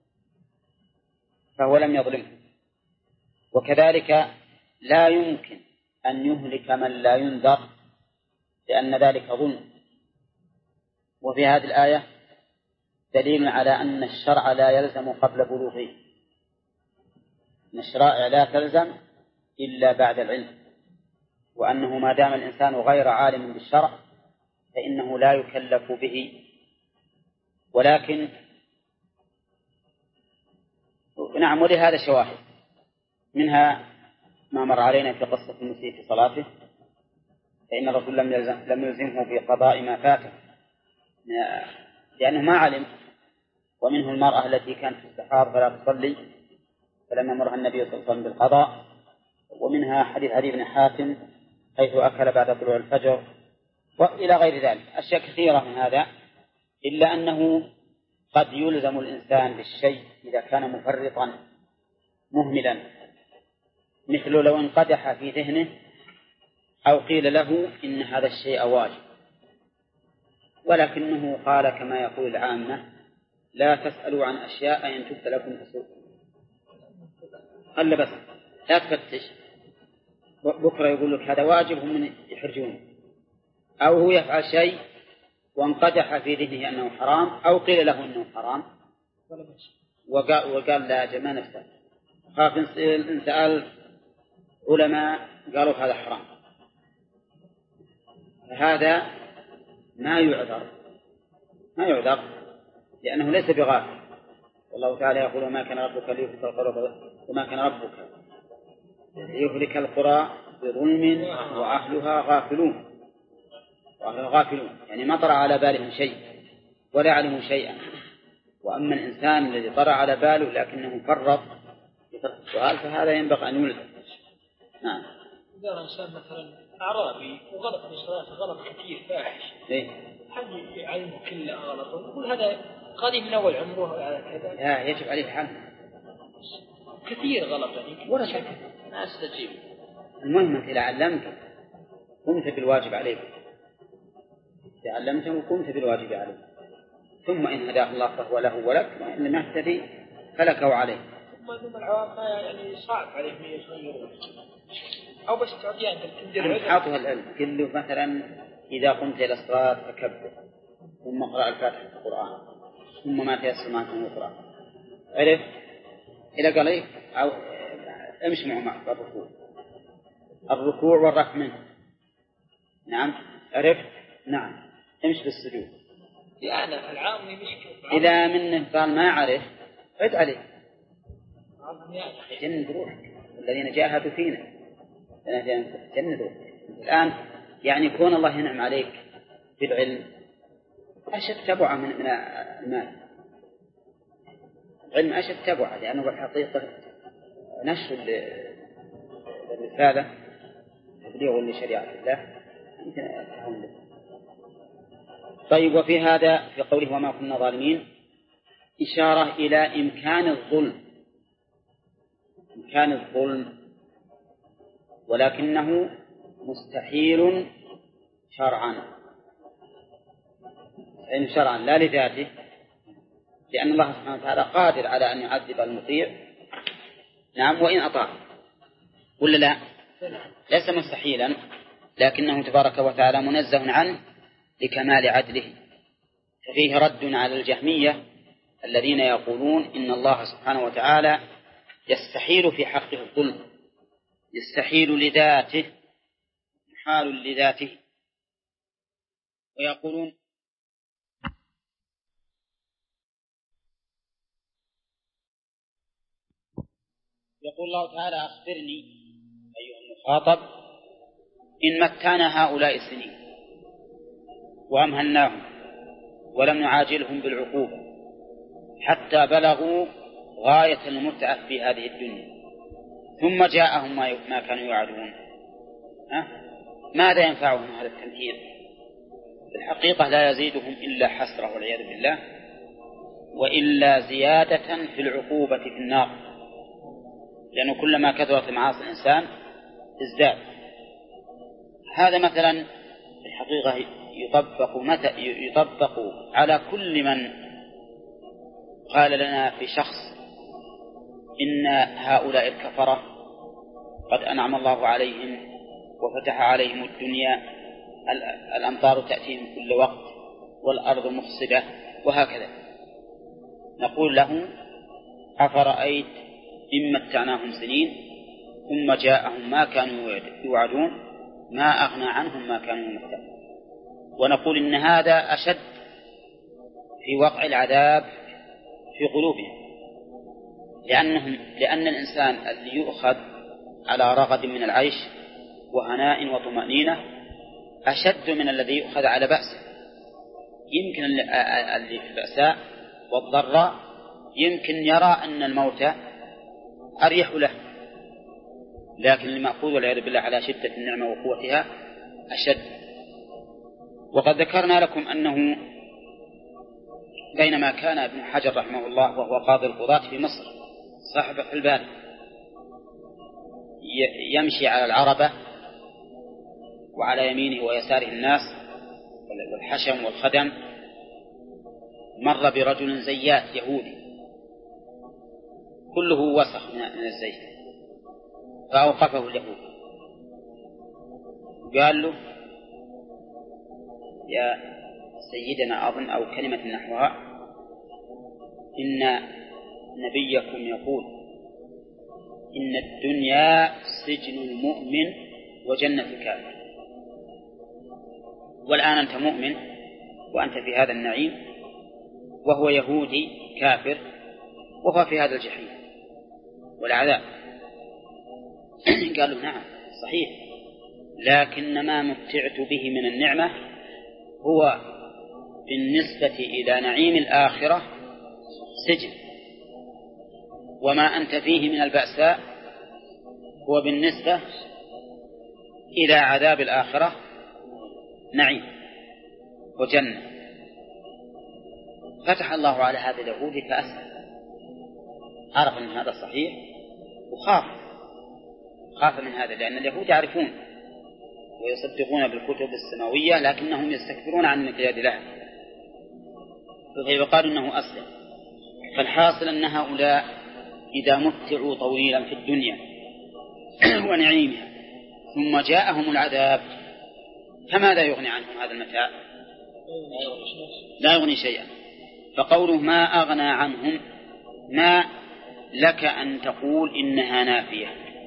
فهو لم يظلمهم، وكذلك لا يمكن أن يهلك من لا ينذر لأن ذلك ظلم. وفي هذه الآية دليل على أن الشرع لا يلزم قبل بلوغه، أن الشرائع لا تلزم إلا بعد العلم، وأنه ما دام الإنسان غير عالم بالشرع فإنه لا يكلف به. ولكن نعم، ولهذا شواهد، منها ما مر علينا في قصة المسيء في صلاته، فإن الرسول لم يلزمه بقضاء ما فاته لأنه ما علم. ومنه المرأة التي كانت في السحار فلا تصلي فلم يمرها النبي صلى الله عليه وسلم بالقضاء. ومنها حديث عدي بن حاتم حيث أكل بعد طلوع الفجر، وإلى غير ذلك أشياء كثيرة من هذا، إلا أنه قد يلزم الإنسان بالشيء إذا كان مفرطا مهملا، مثل لو انقدح في ذهنه أو قيل له إن هذا الشيء واجب، ولكنه قال كما يقول العامة لا تسألوا عن أشياء إن تبت لكم تسؤكم، قال بس لا تفتش، بكرة يقول لك هذا واجب هم يحرجون، أو هو يفعل شيء وانقدح في ذهنه أنه حرام أو قيل له أنه حرام وقال لا جمع نفسه، خاف إن سأل علماء قالوا هذا حرام، هذا ما يعذر لأنه ليس بغافل. والله تعالى يقول وما كان ربك ليهلك القرى وما كان ربك ليهلك القرى بظلم وأهلها غافلون، يعني ما طرأ على بالهم شيء ولا علموا شيئا. وأما الإنسان الذي طرأ على باله لكنه فرط بترك السؤال فهذا ينبغي أن يلزم. نعم. إذا الإنسان مثلا أعرابي وغلط في الصلاة غلط كثير فاحش، هل يعلمه كل غلط؟ يقول هذا قادم من أول عمره على كذا؟ لا، يجب عليه الحل. كثير غلط يعني ولا شك ما أستجيب. المهم أنت إذا علمته قمت بالواجب عليك، تعلمته وقمت بالواجب عليك، ثم إن هداه الله فهو له ولك، وإن لم يهتدي فلك وعليه. ثم العوام يعني صعب عليهم يغيرون، أو بس تعطيه أنت تندر حاطها العلم كله. مثلا إذا قمت إلى الصلاة فكبر ثم اقرأ الفاتحة في القرآن ثم ما تيسر معك من القرآن، عرف إذا قال إيه أو امشي معه الركوع والرفع منه، نعم عرف، نعم امشي بالسجود. يعني العام مشكلة إذا منه قال ما عرف عد عليه جند روحك الذين جاهدوا فينا جند روحك. الآن يعني كون الله ينعم عليك بالعلم أشد تبعه من المال. العلم أشد تبعه لأنه بالحقيقة نشر الرسالة تبليغ لشريعة الله يمكن أفهم لك. طيب، وفي هذا في قوله وما كنا ظالمين إشارة إلى إمكان الظلم، ولكنه مستحيل شرعا، يعني شرعا لا لذاته، لأن الله سبحانه وتعالى قادر على أن يعذب المطيع نعم وإن أطاع، ولا لا؟ ليس مستحيلا، لكنه تبارك وتعالى منزه عنه لكمال عدله. ففيه رد على الجهمية الذين يقولون إن الله سبحانه وتعالى يستحيل في حقه الظلم، يستحيل لذاته، محال لذاته. ويقولون يقول الله تعالى أخبرني أيها المخاطب إن متعنا هؤلاء السنين وأمهلناهم ولم نعاجلهم بالعقوبة حتى بلغوا غاية المتعة في هذه الدنيا ثم جاءهم ما كانوا يوعدون، ماذا ينفعهم هذا التمثيل؟ الحقيقة لا يزيدهم إلا حسرة والعياذ بالله، وإلا زيادة في العقوبة في النار، لأنه كلما كثرت معاصي الإنسان ازداد. هذا مثلا الحقيقة يطبق على كل من قال لنا في شخص إن هؤلاء الكفرة قد أنعم الله عليهم وفتح عليهم الدنيا، الأمطار تأتيهم كل وقت والأرض مفسدة وهكذا. نقول له أفرأيت إن متعناهم سنين ثم جاءهم ما كانوا يوعدون ما أغنى عنهم ما كانوا يمتعون. ونقول إن هذا أشد في وقع العذاب في قلوبهم، لأن الإنسان الذي يؤخذ على رغد من العيش وهناء وطمأنينة أشد من الذي يؤخذ على بأس. يمكن الذي في البأساء والضراء يمكن يرى أن الموت أريح له، لكن المأخوذ والعياذ بالله على شدة النعمة وقوتها أشد. وقد ذكرنا لكم أنه بينما كان ابن حجر رحمه الله وهو قاضي القضاة في مصر صاحب الحلبان يمشي على العربة وعلى يمينه ويساره الناس والحشم والخدم، مر برجل زيات يهودي كله وسخ من الزيت، فأوقفه اليهود قال له يا سيدنا أظن أو كلمة نحوها إن نبيكم يقول إن الدنيا سجن المؤمن وجنة الكافر، والآن أنت مؤمن وأنت في هذا النعيم وهو يهودي كافر وهو في هذا الجحيم والعذاب. قالوا نعم صحيح، لكن ما متعت به من النعمة هو بالنسبة إلى نعيم الآخرة سجن، وما أنت فيه من البأساء هو بالنسبة إلى عذاب الآخرة نعيم وجنة. فتح الله على هذا اليهودي فأسلم، عرف أن هذا صحيح وخاف من هذا، لأن اليهود يعرفون ويصدقون بالكتب السماوية لكنهم يستكبرون عن الانقياد لها، فيقال أنه أسلم. فالحاصل أن هؤلاء إذا متعوا طويلا في الدنيا ونعيمها ثم جاءهم العذاب فماذا يغني عنهم هذا المتاع؟ لا يغني شيئا. فقوله ما أغنى عنهم، ما لك أن تقول إنها نافية،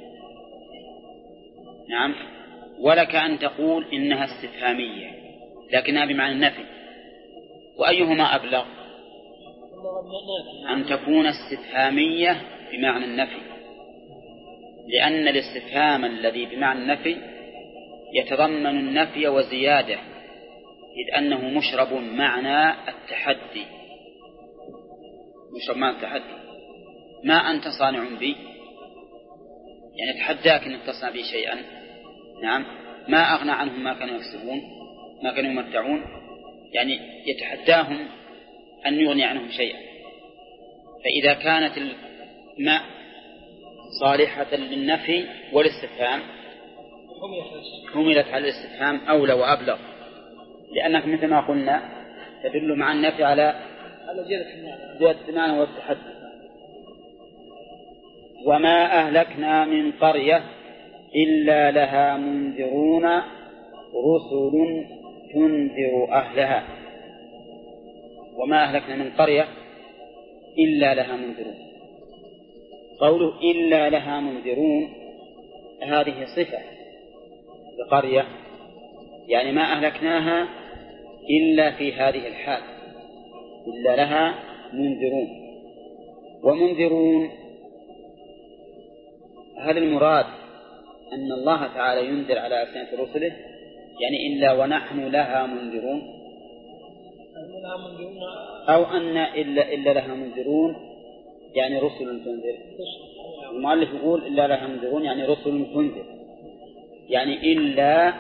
نعم، ولك أن تقول إنها استفهامية لكنها بمعنى النفي، وأيهما أبلغ؟ أن تكون استفهامية بمعنى النفي، لأن الاستفهام الذي بمعنى النفي يتضمن النفي وزيادة، إذ أنه مشرب معنى التحدي، مشرب معنى التحدي. ما أنت صانع بي، يعني تحداك أن تصنع بي شيئا، نعم، ما أغنى عنهم ما كانوا يكسبون ما كانوا يمتعون، يعني يتحداهم أن يغني عنهم شيئا. فإذا كانت الماء صالحة للنفي والاستفهام حملت على الاستفهام أولى وأبلغ، لأنك مثل ما قلنا تدل مع النفي على زيادة المعنى والتحدي. وما أهلكنا من قرية إلا لها منذرون رسل تنذر أهلها. وما أهلكنا من قرية إلا لها منذرون، قوله إلا لها منذرون هذه صفة لقرية، يعني ما أهلكناها إلا في هذه الحال، إلا لها منذرون. ومنذرون هل المراد أن الله تعالى ينذر على ألسنة رسله، يعني إلا ونحن لها منذرون، أو أن إلا لها منذرون يعني رسل تنذر؟ المؤلف يقول إلا لها منذرون يعني رسل تنذر، يعني إلا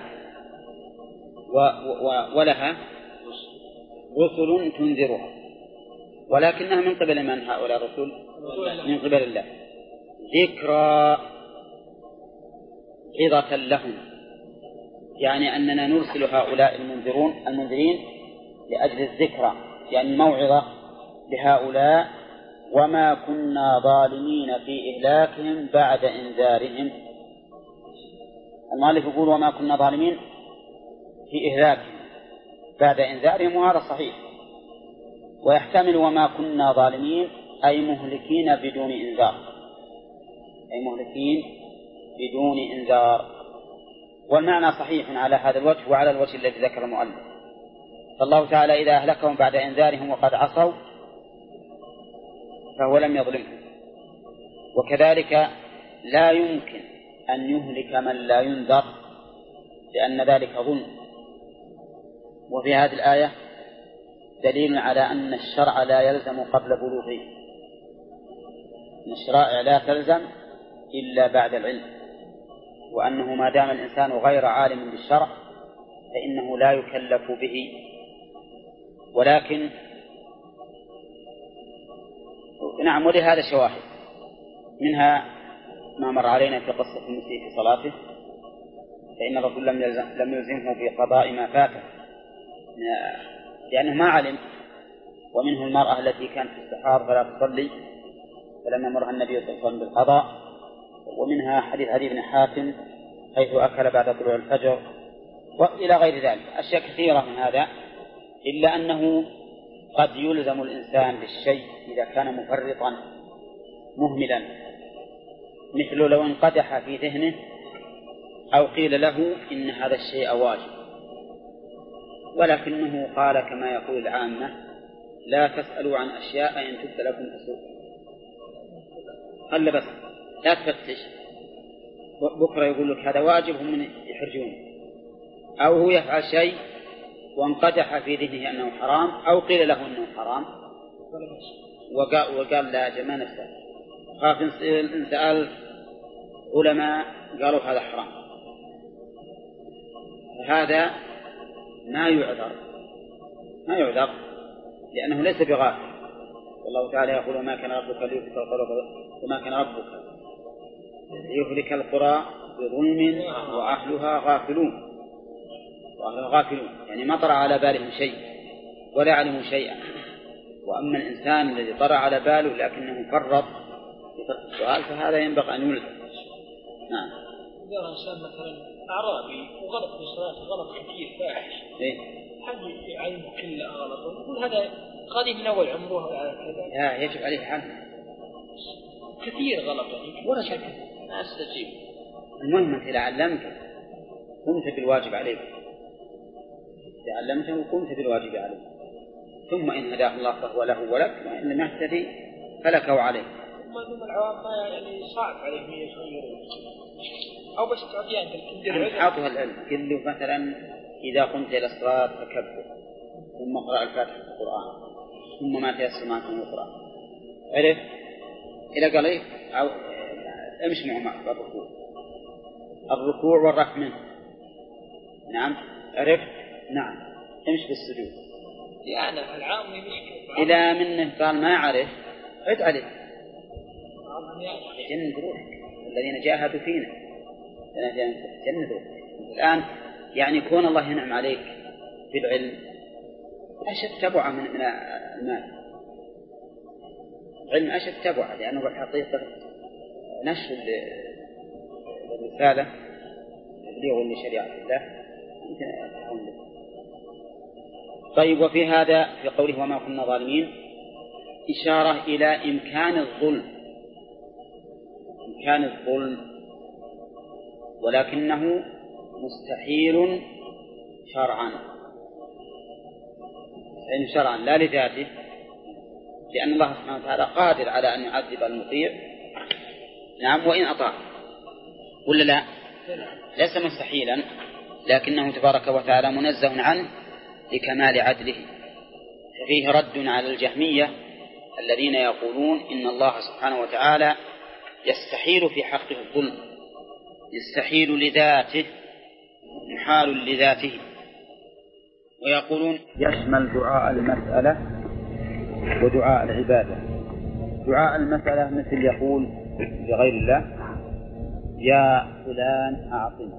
ولها رسل تنذرها، ولكنها من قبل من هؤلاء الرسل؟ من قبل الله، ذكرى عظة لهم، يعني أننا نرسل هؤلاء المنذرين لأجل الذكرى، يعني موعظة لهؤلاء. وما كنا ظالمين في إهلاكهم بعد إنذارهم. المؤلف يقول وما كنا ظالمين في إهلاكهم بعد إنذارهم، وهذا صحيح، ويحتمل وما كنا ظالمين أي مهلكين بدون إنذار، أي مهلكين بدون إنذار، والمعنى صحيح على هذا الوجه وعلى الوجه الذي ذكر المؤلف. فالله تعالى إذا أهلكهم بعد إنذارهم وقد عصوا فهو لم يظلمهم، وكذلك لا يمكن أن يهلك من لا ينذر لأن ذلك ظلم. وفي هذه الآية دليل على أن الشرع لا يلزم قبل بلوغه، أن الشرائع لا تلزم إلا بعد العلم، وأنه ما دام الإنسان غير عالم بالشرع فإنه لا يكلف به. ولكن نعم، ولهذا شواهد، منها ما مر علينا في قصة المسيء في صلاته، فإن الرسول لم يلزمه بقضاء ما فاته لأنه ما علم. ومنه المرأة التي كانت تستحاض فلا تصلي فلما مرها النبي صلى الله عليه وسلم بالقضاء. ومنها حديث عدي بن حاتم حيث أكل بعد طلوع الفجر، وإلى غير ذلك أشياء كثيرة من هذا، إلا أنه قد يلزم الإنسان بالشيء إذا كان مفرطا مهملا، مثل لو انقدح في ذهنه أو قيل له إن هذا الشيء واجب، ولكنه قال كما يقول العامة لا تسألوا عن أشياء إن تبت لكم تسوء، قال بس لا تفتش، بكرة يقول لك هذا واجب هم يحرجون، أو هو يفعل شيء وانقدح في ذهنه أنه حرام أو قيل له أنه حرام وقال لا جمع نفسه، خاف إن سأل علماء قالوا هذا حرام، هذا ما يعذر لأنه ليس بغافل. والله تعالى يقول وما كان ربك ليهلك القرى وما كان ربك ليهلك القرى بظلم وأهلها غافلون، يعني ما طرأ على بالهم شيء ولا علموا شيئا. وأما الإنسان الذي طرأ على باله لكنه فرط في طرح السؤال فهذا ينبغي أن يلزم. نعم. إذا إنسان مثلا أعرابي وغلط في الصلاة غلط كثير فاحش، هل يعلم كل غلط؟ يقول هذا قادم من أول عمره على كذا. لا، يجب عليه حل كثير غلط ولا شك ما أستجيب. المهم أنت إذا علمته قمت بالواجب عليك، تعلمته وقمت بالواجب عليه، ثم إن هداه الله فهو له ولك، وإن لم يهتدي فلك وعليه. ما دون العوام ما يعني صعب عليه يغير أو بس تعطيه أنت حاطها العلم. قل له مثلا إذا قمت إلى الصلاة فكبر ثم اقرأ الفاتحة في القرآن ثم ما تيسر معك من القرآن، عرف إلى قال أو امشي معه الركوع والرفع منه نعم عرفت. نعم امش بالسجود. يعني العام مشكلة إذا منه قال ما عرف عد عليه جند روحك الذين جاهدوا فينا جند روحك. الآن يعني كون الله ينعم عليك بالعلم أشد تبعا من المال. العلم أشد تبعا لأنه بالحقيقة نشر الرسالة تبليغ لشريعة الله. طيب وفي هذا في قوله وما كنا ظالمين إشارة إلى إمكان الظلم ولكنه مستحيل شرعا لا لذاته لأن الله سبحانه وتعالى قادر على أن يعذب المطيع نعم وإن أطاع ولا لا ليس مستحيلا لكنه تبارك وتعالى منزه عنه لكمال عدله. ففيه رد على الجهمية الذين يقولون إن الله سبحانه وتعالى يستحيل في حقه الظلم يستحيل لذاته محال لذاته. ويقولون يشمل دعاء المسألة ودعاء العبادة. دعاء المسألة مثل يقول لغير الله يا فلان أعطني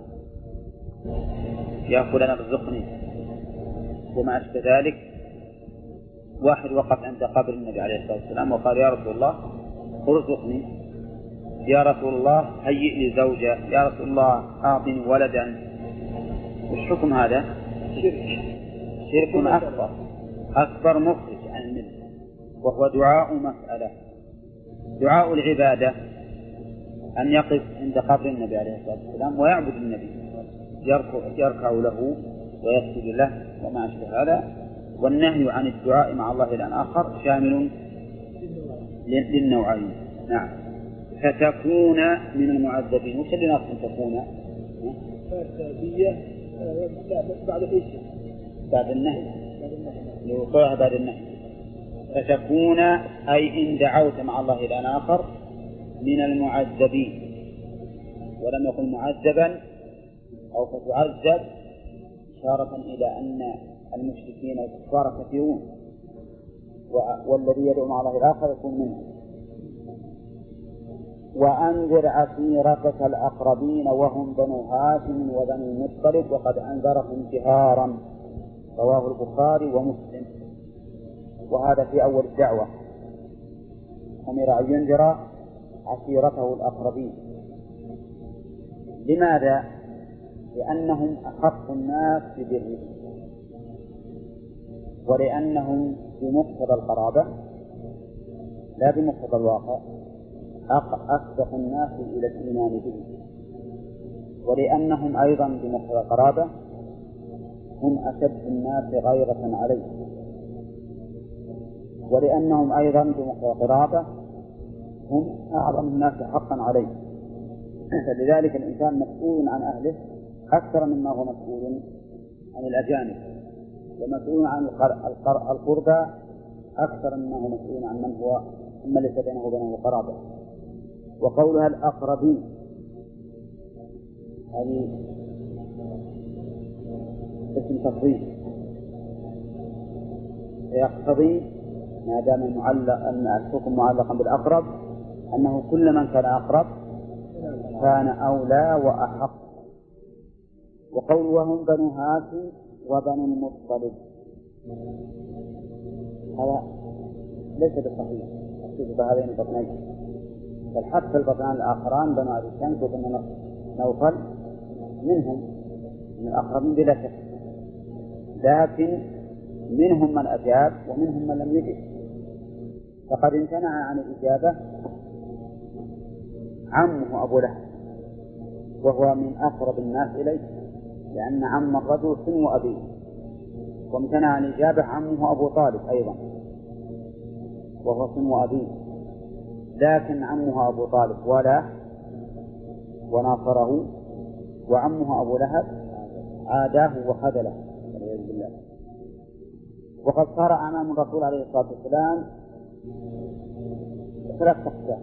يا فلان ارزقني وما أشبه ذلك. واحد وقف عند قبر النبي عليه الصلاة والسلام وقال يا رسول الله ارزقني يا رسول الله هيئ لي زوجة يا رسول الله أعطني ولدا. وش حكم هذا؟ شرك أكبر مخرج عن الملة وهو دعاء مسألة. دعاء العبادة أن يقف عند قبر النبي عليه الصلاة والسلام ويعبد النبي يركع له ويسجد له وما أشبه هذا. والنهي عن الدعاء مع الله إلى آخر شامل للنوعين. نعم. فتكون من المعذبين. وش اللي ناقص تكون؟ بعد ايش؟ بعد النهي. يوقعها بعد النهي. فتكون أي إن دعوت مع الله إلى آخر من المعذبين ولم يقل معذبا أو فتعذب إشارة إلى أن المشركين الكفار كثيرون والذي يدعو مع الله الآخر يكون منهم. وأنذر عشيرتك الأقربين وهم بنو هاشم وبنو المطلب وقد أنذرهم جهارا رواه البخاري ومسلم. وهذا في أول الدعوة أمر أن ينذر عشيرته الأقربين. لماذا؟ لأنهم أحق الناس ببرهم ولأنهم بمقتضى القرابة لا بمقتضى الواقع أسبق الناس إلى الإيمان به. ولأنهم أيضا بمقتضى القرابة هم أشد الناس غيرة عليه. ولأنهم أيضا بمقتضى القرابة هم أعظم الناس حقا عليه. فلذلك الإنسان مسؤول عن أهله أكثر مما هو مسؤول عن الأجانب ومسؤول عن القربى أكثر مما هو مسؤول عن من هو ثم ليس بينه وبينه قرابة. وقولها الأقربين هذه اسم تفضيل يقتضي ما دام الحكم معلقا بالأقرب أنه كل من كان أقرب كان أولى وأحق. وقول وهم بنو هاشم وبنو المطلب هذا ليس بالصحيح خصوص هذين البطنين بل حتى البطنان الآخران بنو أبي شمس وبنو نوفل منهم من الأقربين بلا شك لكن منهم من أجاب ومنهم من لم يجب. فقد امتنع عن الإجابة عمه أبو لهب وهو من أقرب الناس إليه لأن عم الرجل سن أبيه. وامتنع عن الإجابة عمه أبو طالب أيضا وهو سن أبيه لكن عمه أبو طالب ولا وناصره وعمه أبو لهب عاداه وخذله والعياذ بالله. وقد صار أمام الرسول عليه الصلاة والسلام ثلاث أقسام: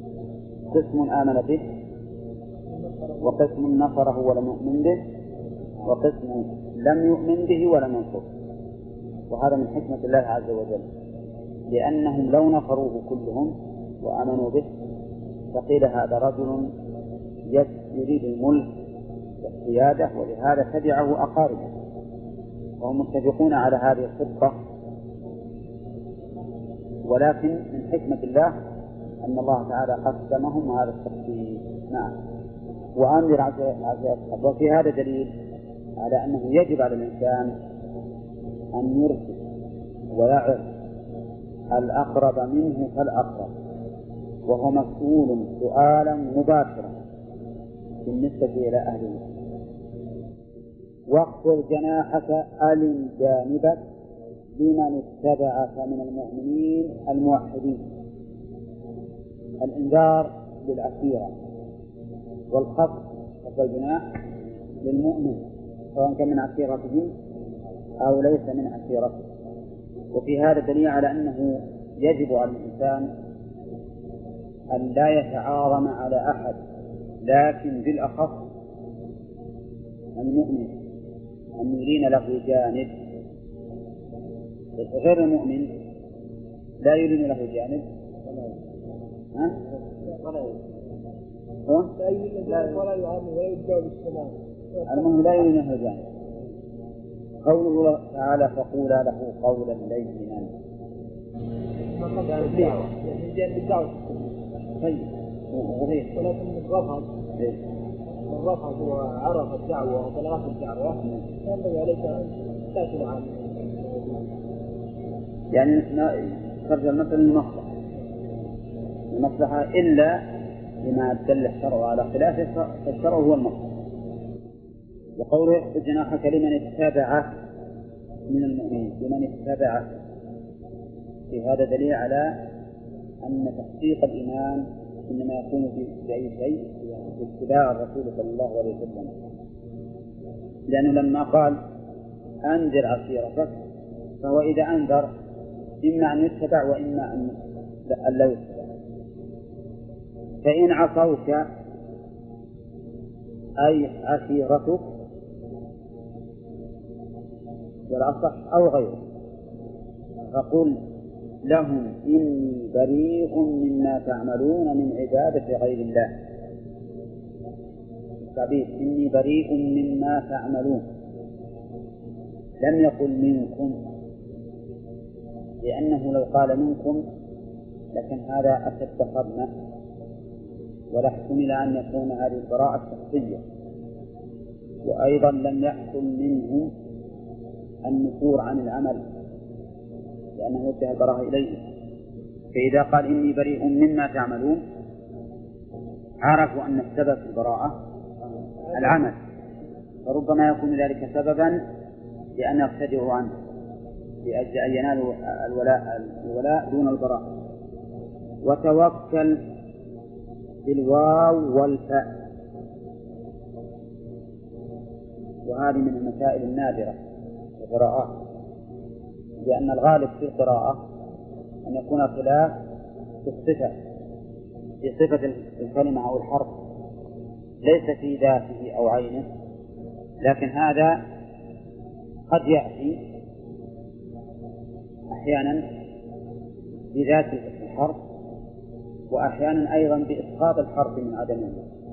قسم آمن به وقسم نصره ولم يؤمن به وقسم لم يؤمن به ولم ينصره. وهذا من حكمة الله عز وجل، لأنهم لو نصروه كلهم وآمنوا به فقيل هذا رجل يريد الملك والسيادة، ولهذا تبعه أقاربه، وهم متفقون على هذه الخطة. ولكن من حكمة الله أن الله تعالى قسمهم هذا التقسيم. نعم. وأنذر عشيرتك. وفي هذا دليل على أنه يجب على الإنسان أن يرسل ويعرف الأقرب منه فالأقرب، وهو مسؤول سؤالا مباشرا بالنسبة إلى أهله. واخفض جناحك ألن جانبك لمن اتبعك من المؤمنين الموحدين. الإنذار للعشيرة، والخفض الجناح للمؤمن سواء كان من عشيرته أو ليس من عشيرته. وفي هذا دليل على أنه يجب على الإنسان أن لا يتعاظم على أحد، لكن بالأخص المؤمن أن يلين له جانب. غير المؤمن لا يلين له جانب ولا يعامل ولا يبدأ بالسلام. المهم لا يلين له جانب. قوله تعالى فقولا له قولا لينا. ولكن الرفض وعرف الدعوة وبلغت الدعوة ينبغي عليك أن تأكل عنه. يعني ترجع مثل المصلحة إلا لما دل الشرع على خلافه، فالشرع هو المصلحة. وقوله اخفض جناحك لمن اتبعك من المؤمنين، لمن اتبعك، في هذا دليل على أن تحقيق الإيمان إنما يكون في أي شيء باتباع الرسول صلى الله عليه وسلم، لأنه لما قال أنذر عشيرتك فهو إذا أنذر إما أن يتبع وإما أن لا يتبع. فإن عصوك أي عشيرتك والأصح أو غيره فقل لهم إني بريء مما تعملون من عبادة غير الله. التعبير إني بريء مما تعملون، لم يقل منكم، لأنه لو قال منكم لكن هذا أشد خدمة، ولا احتمل أن يكون هذه البراءة شخصية. وأيضا لم يحصل منهم النفور عن العمل لأنه وجه البراءة إليه. فإذا قال إني بريء مما تعملون عرفوا أن السبب في البراءة العمل، فربما يكون ذلك سببا لأن يرتدعوا عنه لأجل أن ينالوا الولاء دون البراءة. وتوكل بالواو والفاء، وهذه من المسائل النادرة في القراءات، لأن الغالب في القراءة أن يكون خلاف في الصفة، في صفة الكلمة أو الحرف، ليس في ذاته أو عينه، لكن هذا قد يأتي أحيانا بذات الحرف، وأحيانا أيضا بإسقاط الحرف من عدمه.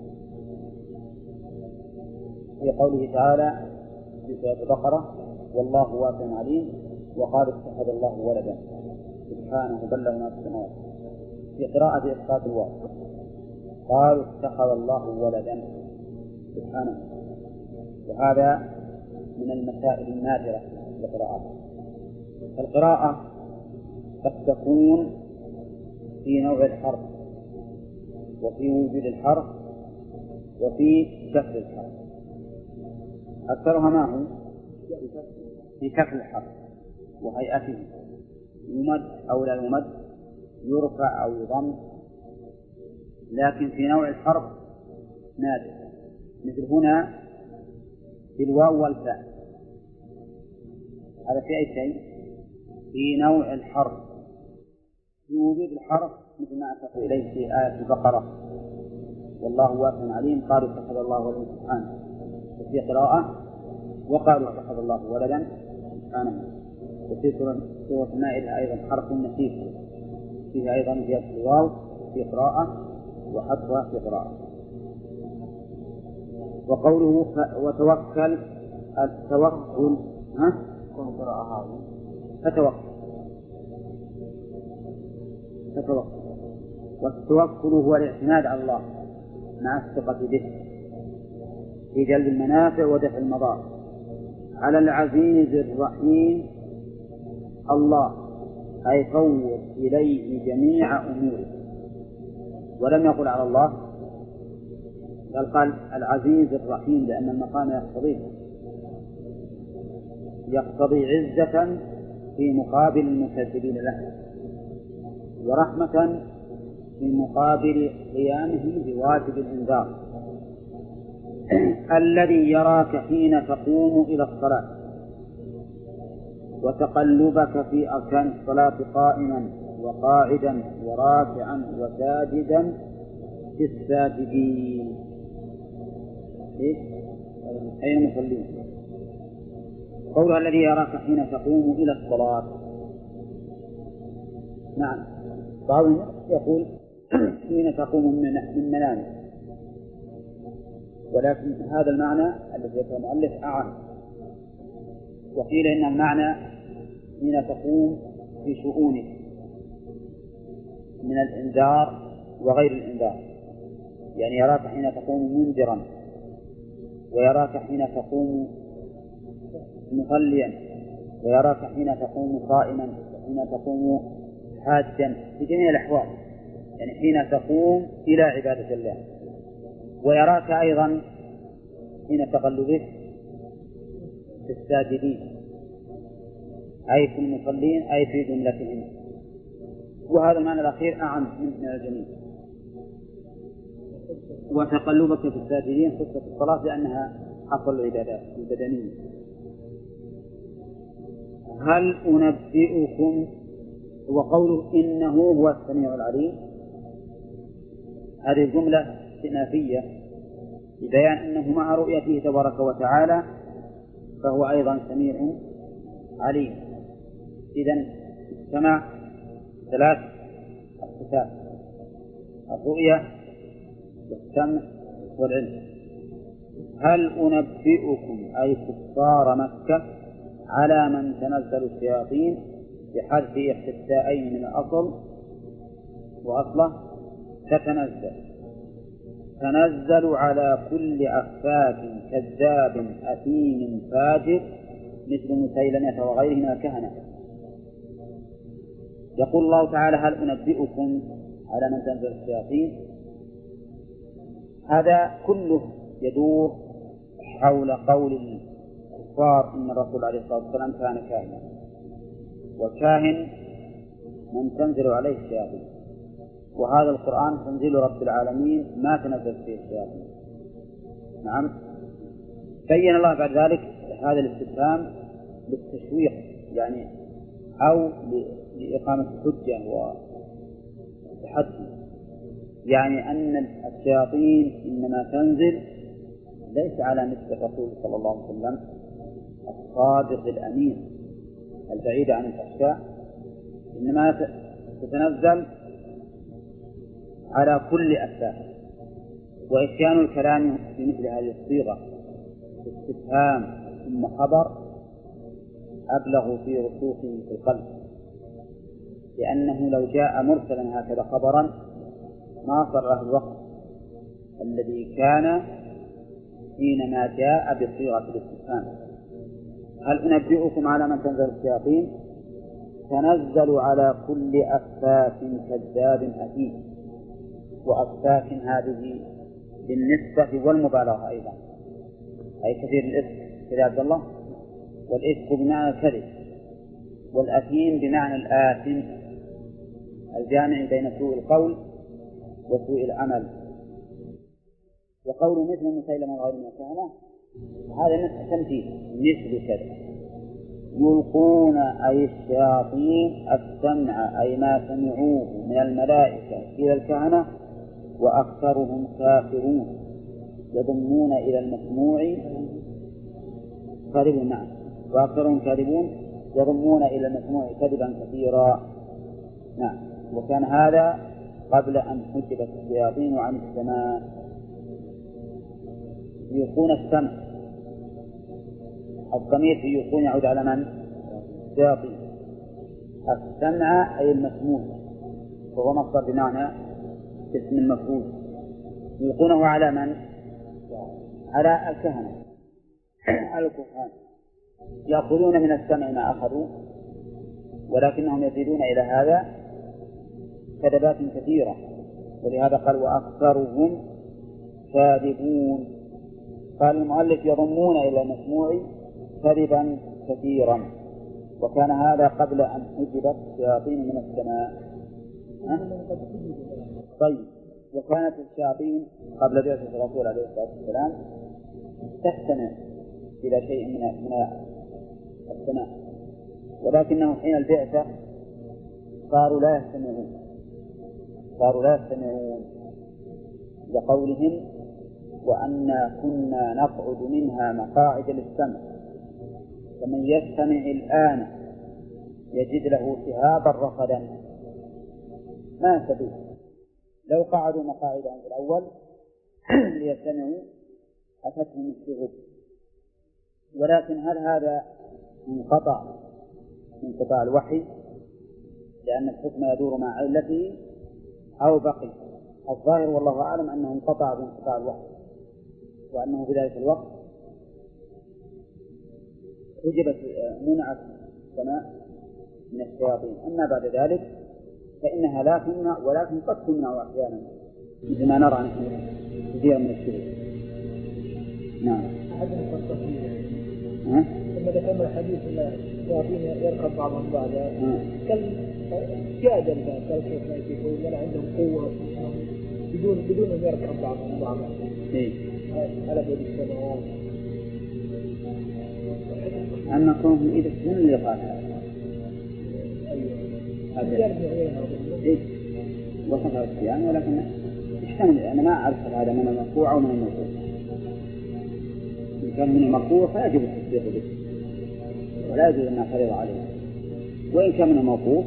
في قوله تعالى في سورة البقرة والله واسع عليم وقال اتخذ الله ولدا سبحانه بل له ما في السماوات، في قراءة إسقاط الواو قالوا اتخذ الله ولدا سبحانه. وهذا من المسائل النادرة في القراءات. القراءة قد تكون في نوع الحرف وفي وجود الحرف وفي شكل الحرف. أكثرها ما هو في شكل الحرف وهيئته، يمد أو لا يمد، يرفع أو يضم، لكن في نوع الحرف نادر، مثل هنا في الواو والفاء. هذا في أي شيء في نوع الحرف، في وجود الحرف مثل ما أشرت إليه في آية البقرة والله واسع عليم قالوا اتخذ الله ولدا سبحانه. وفي قراءة وقالوا اتخذ الله ولدا سبحانه. وفي سورة المائدة أيضا حرف نسيب فيه أيضا زيادة الواو في قراءة وحذفها في قراءة. وقوله وتوكل التوكل فتوكل والتوكل هو الاعتماد على الله مع الثقة به في جلب المنافع ودفع المضار على العزيز الرحيم الله، أي فوض إليه جميع أموره. ولم يقل على الله، بل قال العزيز الرحيم لأن المقام يقتضي عزة في مقابل المكذبين له، ورحمة في مقابل قيامه بواجب الإنذار. الذي يراك حين تقوم إلى الصلاة وتقلبك في أركان الصلاة قائما وقاعدا وراكعا وساجدا في الساجدين أي المصلين. قول الذي يراك حين تقوم إلى الصلاة، نعم بعضهم يقول حين تقوم من منامك، ولكن هذا المعنى الذي يذكره المؤلف أعم. وقيل إن المعنى حين تقوم في شؤونك من الإنذار وغير الإنذار، يعني يراك حين تقوم منذرا، ويراك حين تقوم مصليا، ويراك حين تقوم قائما، وحين تقوم حاجا، في جميع الأحوال، يعني حين تقوم إلى عبادة الله. ويراك أيضا حين تقلبك في الساجدين، أي في المصلين، أي في جملتهم. وهذا المعنى الأخير أعم من الجميع. وتقلبك في الساجدين خصوصا في الصلاة لأنها أفضل العبادات البدنية. هل أنبئكم، وقوله إنه هو السميع العليم، هذه الجملة استئنافية لبيان أنه مع رؤيته تبارك وتعالى فهو أيضا سميع عليم. إذن السمع ثلاث صفات: الرؤية والسمع والعلم. هل أنبئكم أي كفار مكة على من تنزل الشياطين بحذف إحدى التاءين من الأصل، وأصله تنزل على كل أفاك كذاب أثيم فاجر مثل مسيلمة وغيره من الكهنة. يقول الله تعالى هل أنبئكم على من تنزل الشياطين، هذا كله يدور حول قول الكفار إن الرسول عليه الصلاة والسلام كان كاهنا، والكاهن من تنزل عليه الشياطين، وهذا القرآن تنزيل رب العالمين ما تنزل فيه الشياطين. نعم. بين الله بعد ذلك هذا الاستفهام للتشويق يعني أو لإقامة الحجة والتحدي، يعني أن الشياطين إنما تنزل ليس على مثل الرسول صلى الله عليه وسلم الصادق الأمين البعيد عن الفحشاء، إنما تتنزل على كل أفاك. وإتيان الكلام في مثل هذه الصيغة استفهام ثم خبر أبلغ في رسوخه في القلب، لأنه لو جاء مرسلا هكذا خبرا ما صار له الوقت الذي كان حينما جاء بصيغة الاستفهام. هل أنبئكم على من تنزل الشياطين، تنزل على كل أفاك كذاب أثيم. وأفاك هذه بالنسبة والمبالغة أيضا، أي كثير الإثم كذا عبد الله، والإثم بمعنى الكذب، والأثيم بمعنى الآثم الجامع بين سوء القول وسوء العمل. وقول مثل مسيلمة وغير من الكهنة هذا تمثيل مثل كذا. يلقون أي الشياطين السمع أي ما سمعوه من الملائكة إلى الكهنة، وأكثرهم كافرون، يضمون إلى المسموع كاذبون. نعم، وأكثرهم كاذبون يضمون إلى المسموع كذبا كثيرا. نعم، وكان هذا قبل أن حجبت الشياطين عن السماء. يلقون السمع، الضمير في يلقون يعود على من؟ الشياطين. السمع أي المسموع، وهو مصدر بمعنى اسم المفعول. يلقونه على من؟ على الكهنة، على الكهان. يأخذون من السمع ما أخذوا، ولكنهم يزيدون إلى هذا كذبات كثيرة، ولهذا قال وأكثرهم كاذبون. قال المؤلف يضمون إلى المسموع كذبا كثيرا، وكان هذا قبل أن حجبت الشياطين من السماء. طيب، وكانت الشياطين قبل بعثة الرسول عليه الصلاة والسلام تستمع إلى شيء من السماء، ولكنه حين البعثة صاروا لا يستمعون لقولهم وأنا كنا نقعد منها مقاعد للسمع فمن يستمع الآن يجد له شهابا رصدا. ما يستطيع. لو قعدوا مقاعدهم في الأول ليستمعوا أتتهم الشهوب، ولكن هل هذا انقطاع الوحي لأن الحكم يدور مع علته أو بقي؟ الظاهر والله أعلم أنه انقطع بانقطاع الوحي، وأنه في ذلك الوقت منعت السماء من الشياطين. أما بعد ذلك فإنها لا تمنع، ولكن قد تمنع أحيانا مثل ما نرى نحن كثيرا من الشهور. نعم. لما ذكرنا الحديث الشياطين يركب بعضهم بعضا جادل قال كيف لا يكون ولا عندهم قوة بدون أن يركب بعضهم بعضا على بعد السماوات. أما كونهم إذا من اللي قال وصف الصيام، ولكن يحتمل. أنا ما أعرف هذا من المرفوع أو من الموقوف. إن كان من المرفوع فيجب التصديق به ولا يجوز أن نعترض عليه، وإن كان من الموقوف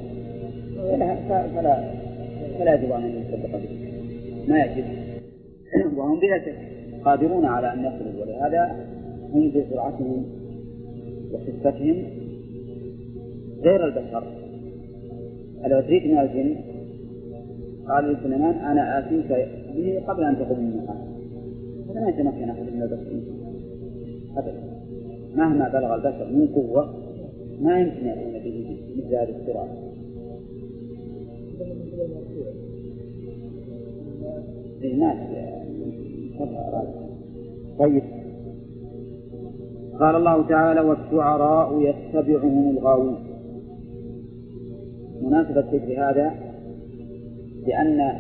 فلا يجب أن يصدق به، ما يجب. وهم بلا شك قادرون على أن يخرجوا، ولهذا هم بسرعتهم وخفتهم غير البشر. العفريت من الجن قال لسليمان أنا آتيك به قبل أن تقوم من مقامك. هذا ما يتمكن أحد من البشر أبدا، مهما بلغ البشر من قوة ما يمكن يكون به مثل هذه السرعة. طيب، قال الله تعالى والشعراء يتبعهم الغاوون. مناسبة ذكر هذا لأن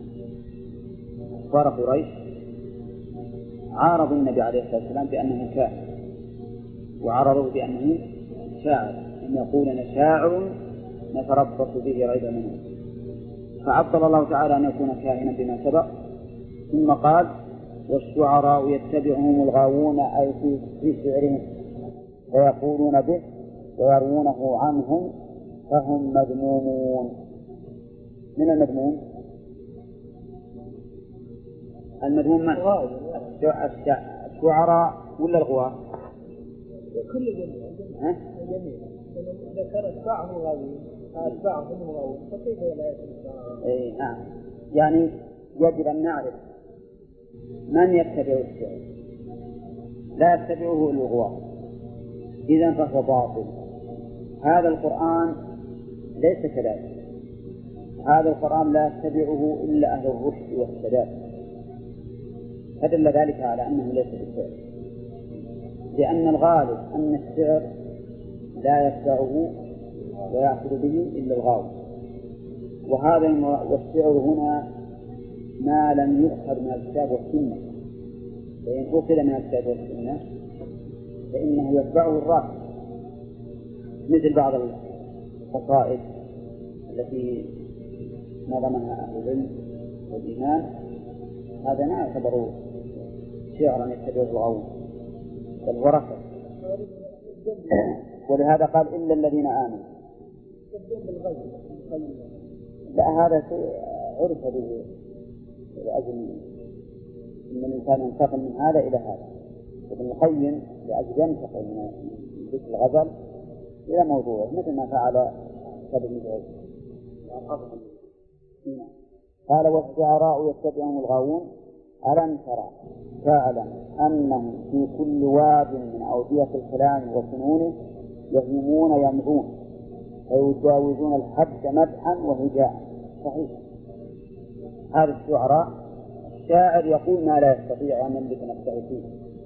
كفار قريش عارضوا النبي عليه الصلاة والسلام بأنه كاهن، وعرضوا بأنه شاعر، أن يقول شاعر نتربص به ريب منه، فعطل الله تعالى أن يكون كاهنا بما سبق، ثم قال والشعراء يتبعهم الغاوون، أي في شعرهم ويقولون به ويروونه عنهم فهم مذمومون. من المذموم؟ المذموم من؟ الشعراء ولا الغواة؟ كل جميع إذا كان أتباعهم غاوين أتباعهم غاوين فكيف لا يتبعهم؟ نعم، يعني يجب أن نعرف من يتبع الشعر، لا يتبعه إلا الغواة، إذن فهو باطل. هذا القرآن ليس كذلك، هذا القرآن لا يتبعه إلا أهل الرشد والسداد، فدل ذلك على أنه ليس بالشعر، لأن الغالب أن الشعر لا يتبعه ويأخذ به إلا الغاوي. والشعر هنا ما لم يؤخذ من الكتاب والسنة، فإن أخذ من الكتاب والسنة فإنه يتبعه الراكب، مثل بعض القصائد التي نظمها أهل العلم والإيمان، هذا ما يعتبر شعرا يتبعه الغاوون بل ورثة. ولهذا قال إلا الذين آمنوا. لا هذا عرف به لأجل أن الإنسان ينتقل من هذا إلى هذا، ابن القيم لأجل ينتقل من ذكر الغزل إلى موضوعه مثل ما فعل ابن جوزي. قال والشعراء يتبعهم الغاوون ألم ترى فاعلم أنهم في كل واد من أودية الكلام وفنونه يهمون يمضون ويجاوزون الحد مدحا وهجاء. صحيح هذا الشعراء الشاعر يقول ما لا يستطيع أن يملك نفسه فيه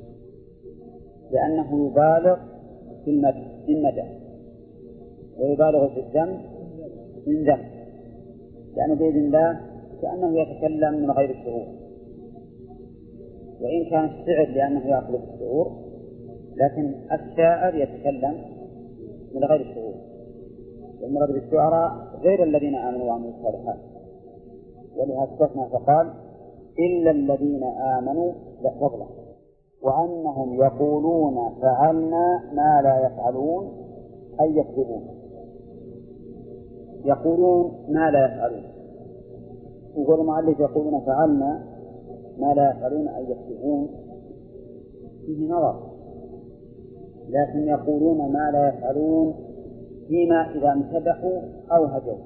لأنه يبالغ في المدح ويبالغ في الذم من ذم، لأنه بإذن الله كأنه يتكلم من غير الشعور، وإن كان الشعر لأنه يأخذ الشعور، لكن الشاعر يتكلم من غير الشعور. والمراد بالشعراء غير الذين آمنوا وعملوا الصالحات، ولهذا استثنى فقال إلا الذين آمنوا فضلا وأنهم يقولون فعلنا ما لا يفعلون أي يكذبون. يقولون ما لا يفعلون، يقول المؤلف يقولون فعلنا ما لا يفعلون أي يكذبون فيه نظر، لكن يقولون ما لا يفعلون فيما إذا امتدحوا أو هجوا.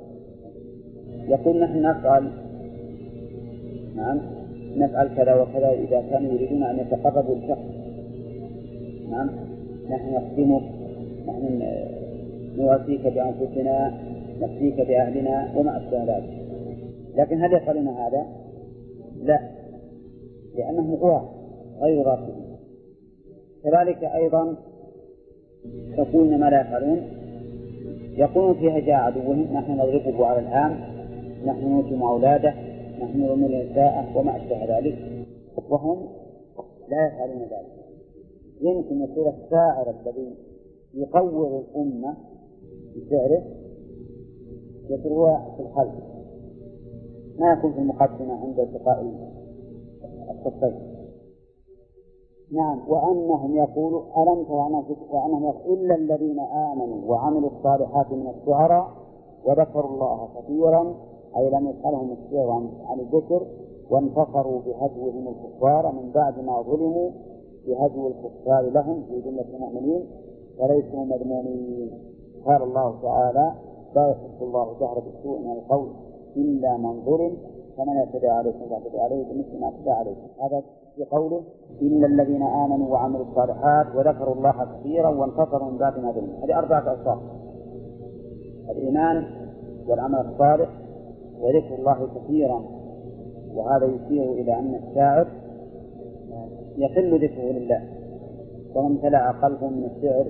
يقول نحن نفعل نعم نفعل كذا وكذا إذا كانوا يريدون أن يتقربوا لشخص، نعم نحن نخدمك، نحن نواسيك بأنفسنا، نفديك بأهلنا وما أشبه ذلك. لكن هل يفعلون هذا؟ لا، لأنهم غواة غير راشدين. كذلك أيضا يقولون ما لا يفعلون، يقولون في هجاء عدوهم نحن نضربه على الهام، نحن نوتم أولاده، نحن نرمي النساء وما أشبه ذلك، وهم لا يفعلون ذلك. يمكن يصير الشاعر الذي يقوّر الأمة بشعره يصير هو في الخلف، ما يكون في المقدمة عند التقاء الصفين. نعم وأنهم يقولوا ألم ترى وأنهم يقولوا إلا الذين آمنوا وعملوا الصالحات من الشعراء وذكروا الله كثيرا أي لم يسألهم الشعر عن الذكر وانتصروا بهجوهم الكفار من بعد ما ظلموا بهجو الكفار لهم في جملة المؤمنين وليسوا مذمومين. قال الله تعالى لا يحب الله جهر بالسوء من القول إلا من ظلم فمن اعتدى عليكم فاعتدى عليه بمثل ما اعتدى عليكم. هذا في قوله إلا الذين آمنوا وعملوا الصالحات وذكروا الله كثيرا وانتصروا من بعد ما ظلموا. هذه 4 أوصاف: الإيمان والعمل الصالح وذكر الله كثيرا. وهذا يشير إلى أن الشاعر يقل ذكره لله وما امتلأ قلبه من الشعر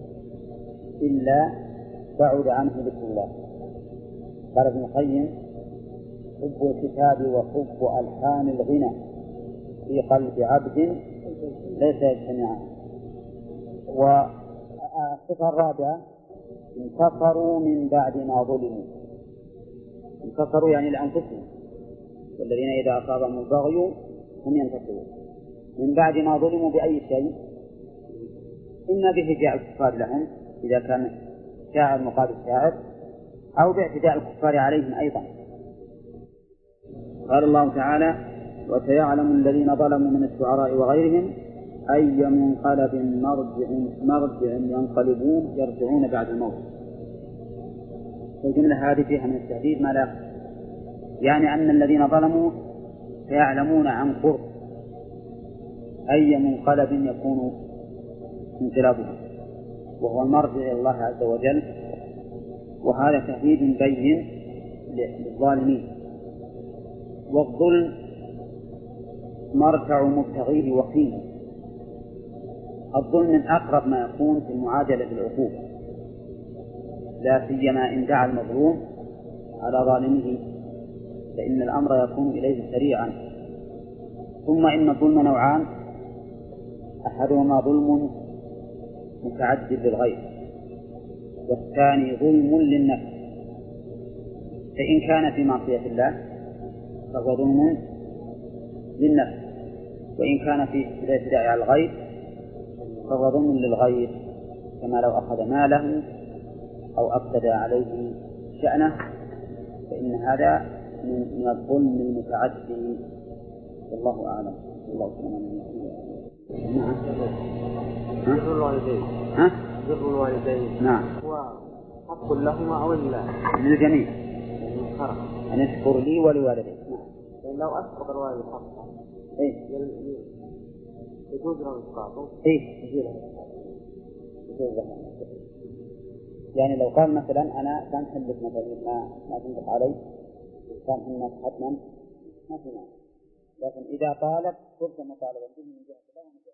إلا بعد عنه ذكر الله. قال ابن القيم حب الكتاب وحب ألحان الغنى في قلب عبد ليس يجتمعان. والصفة الرابعة انتصروا من بعد ما ظلموا. انتصروا يعني لأنفسهم، والذين إذا أصابهم البغي هم ينتصرون من بعد ما ظلموا بأي شيء، إما بهجاء الكفار لهم إذا كان شاعر مقابل شاعر، أو باعتداء الكفار عليهم أيضا. قال الله تعالى وسيعلم الذين ظلموا من الشعراء وغيرهم أي منقلب مرجع ينقلبون يرجعون بعد الموت. والجملة هذه فيها من التهديد ما لا، يعني أن الذين ظلموا سيعلمون عن قرب أي منقلب يكون انقلابهم، وهو المرجع إلى الله عز وجل. وهذا تهديد بين للظالمين. والظلم مرجع مبتغيه وقيمه. الظلم من أقرب ما يكون في المعادلة بالعقوبة، لا سيما إن دعا المظلوم على ظالمه فإن الأمر يكون إليه سريعا. ثم إن الظلم نوعان: أحدهما ظلم متعدد للغير، والثاني ظلم للنفس. فإن كان في معصية الله فهو ظلم للنفس، وإن كان في الاعتداء على الغير فهو ظلم للغير. كما لو أخذ ماله أو أفسد عليه شأنه، فإن هذا من الظلم المتعدي، والله أعلم. الله سبحانه بر الوالدين. بر الوالدين. نعم. هو حق لهما أو لا؟ للجميع. أن يشكر لي ولوالدي. نعم. لو أسقط الوالد حقه. يجوز له إسقاطه. يجوز له. يعني لو قال مثلا أنا كان حلك مثلا ما تنطق علي، كان الناس حتما ما في معنى، لكن إذا طالب كنت مطالبا به من جهة الله.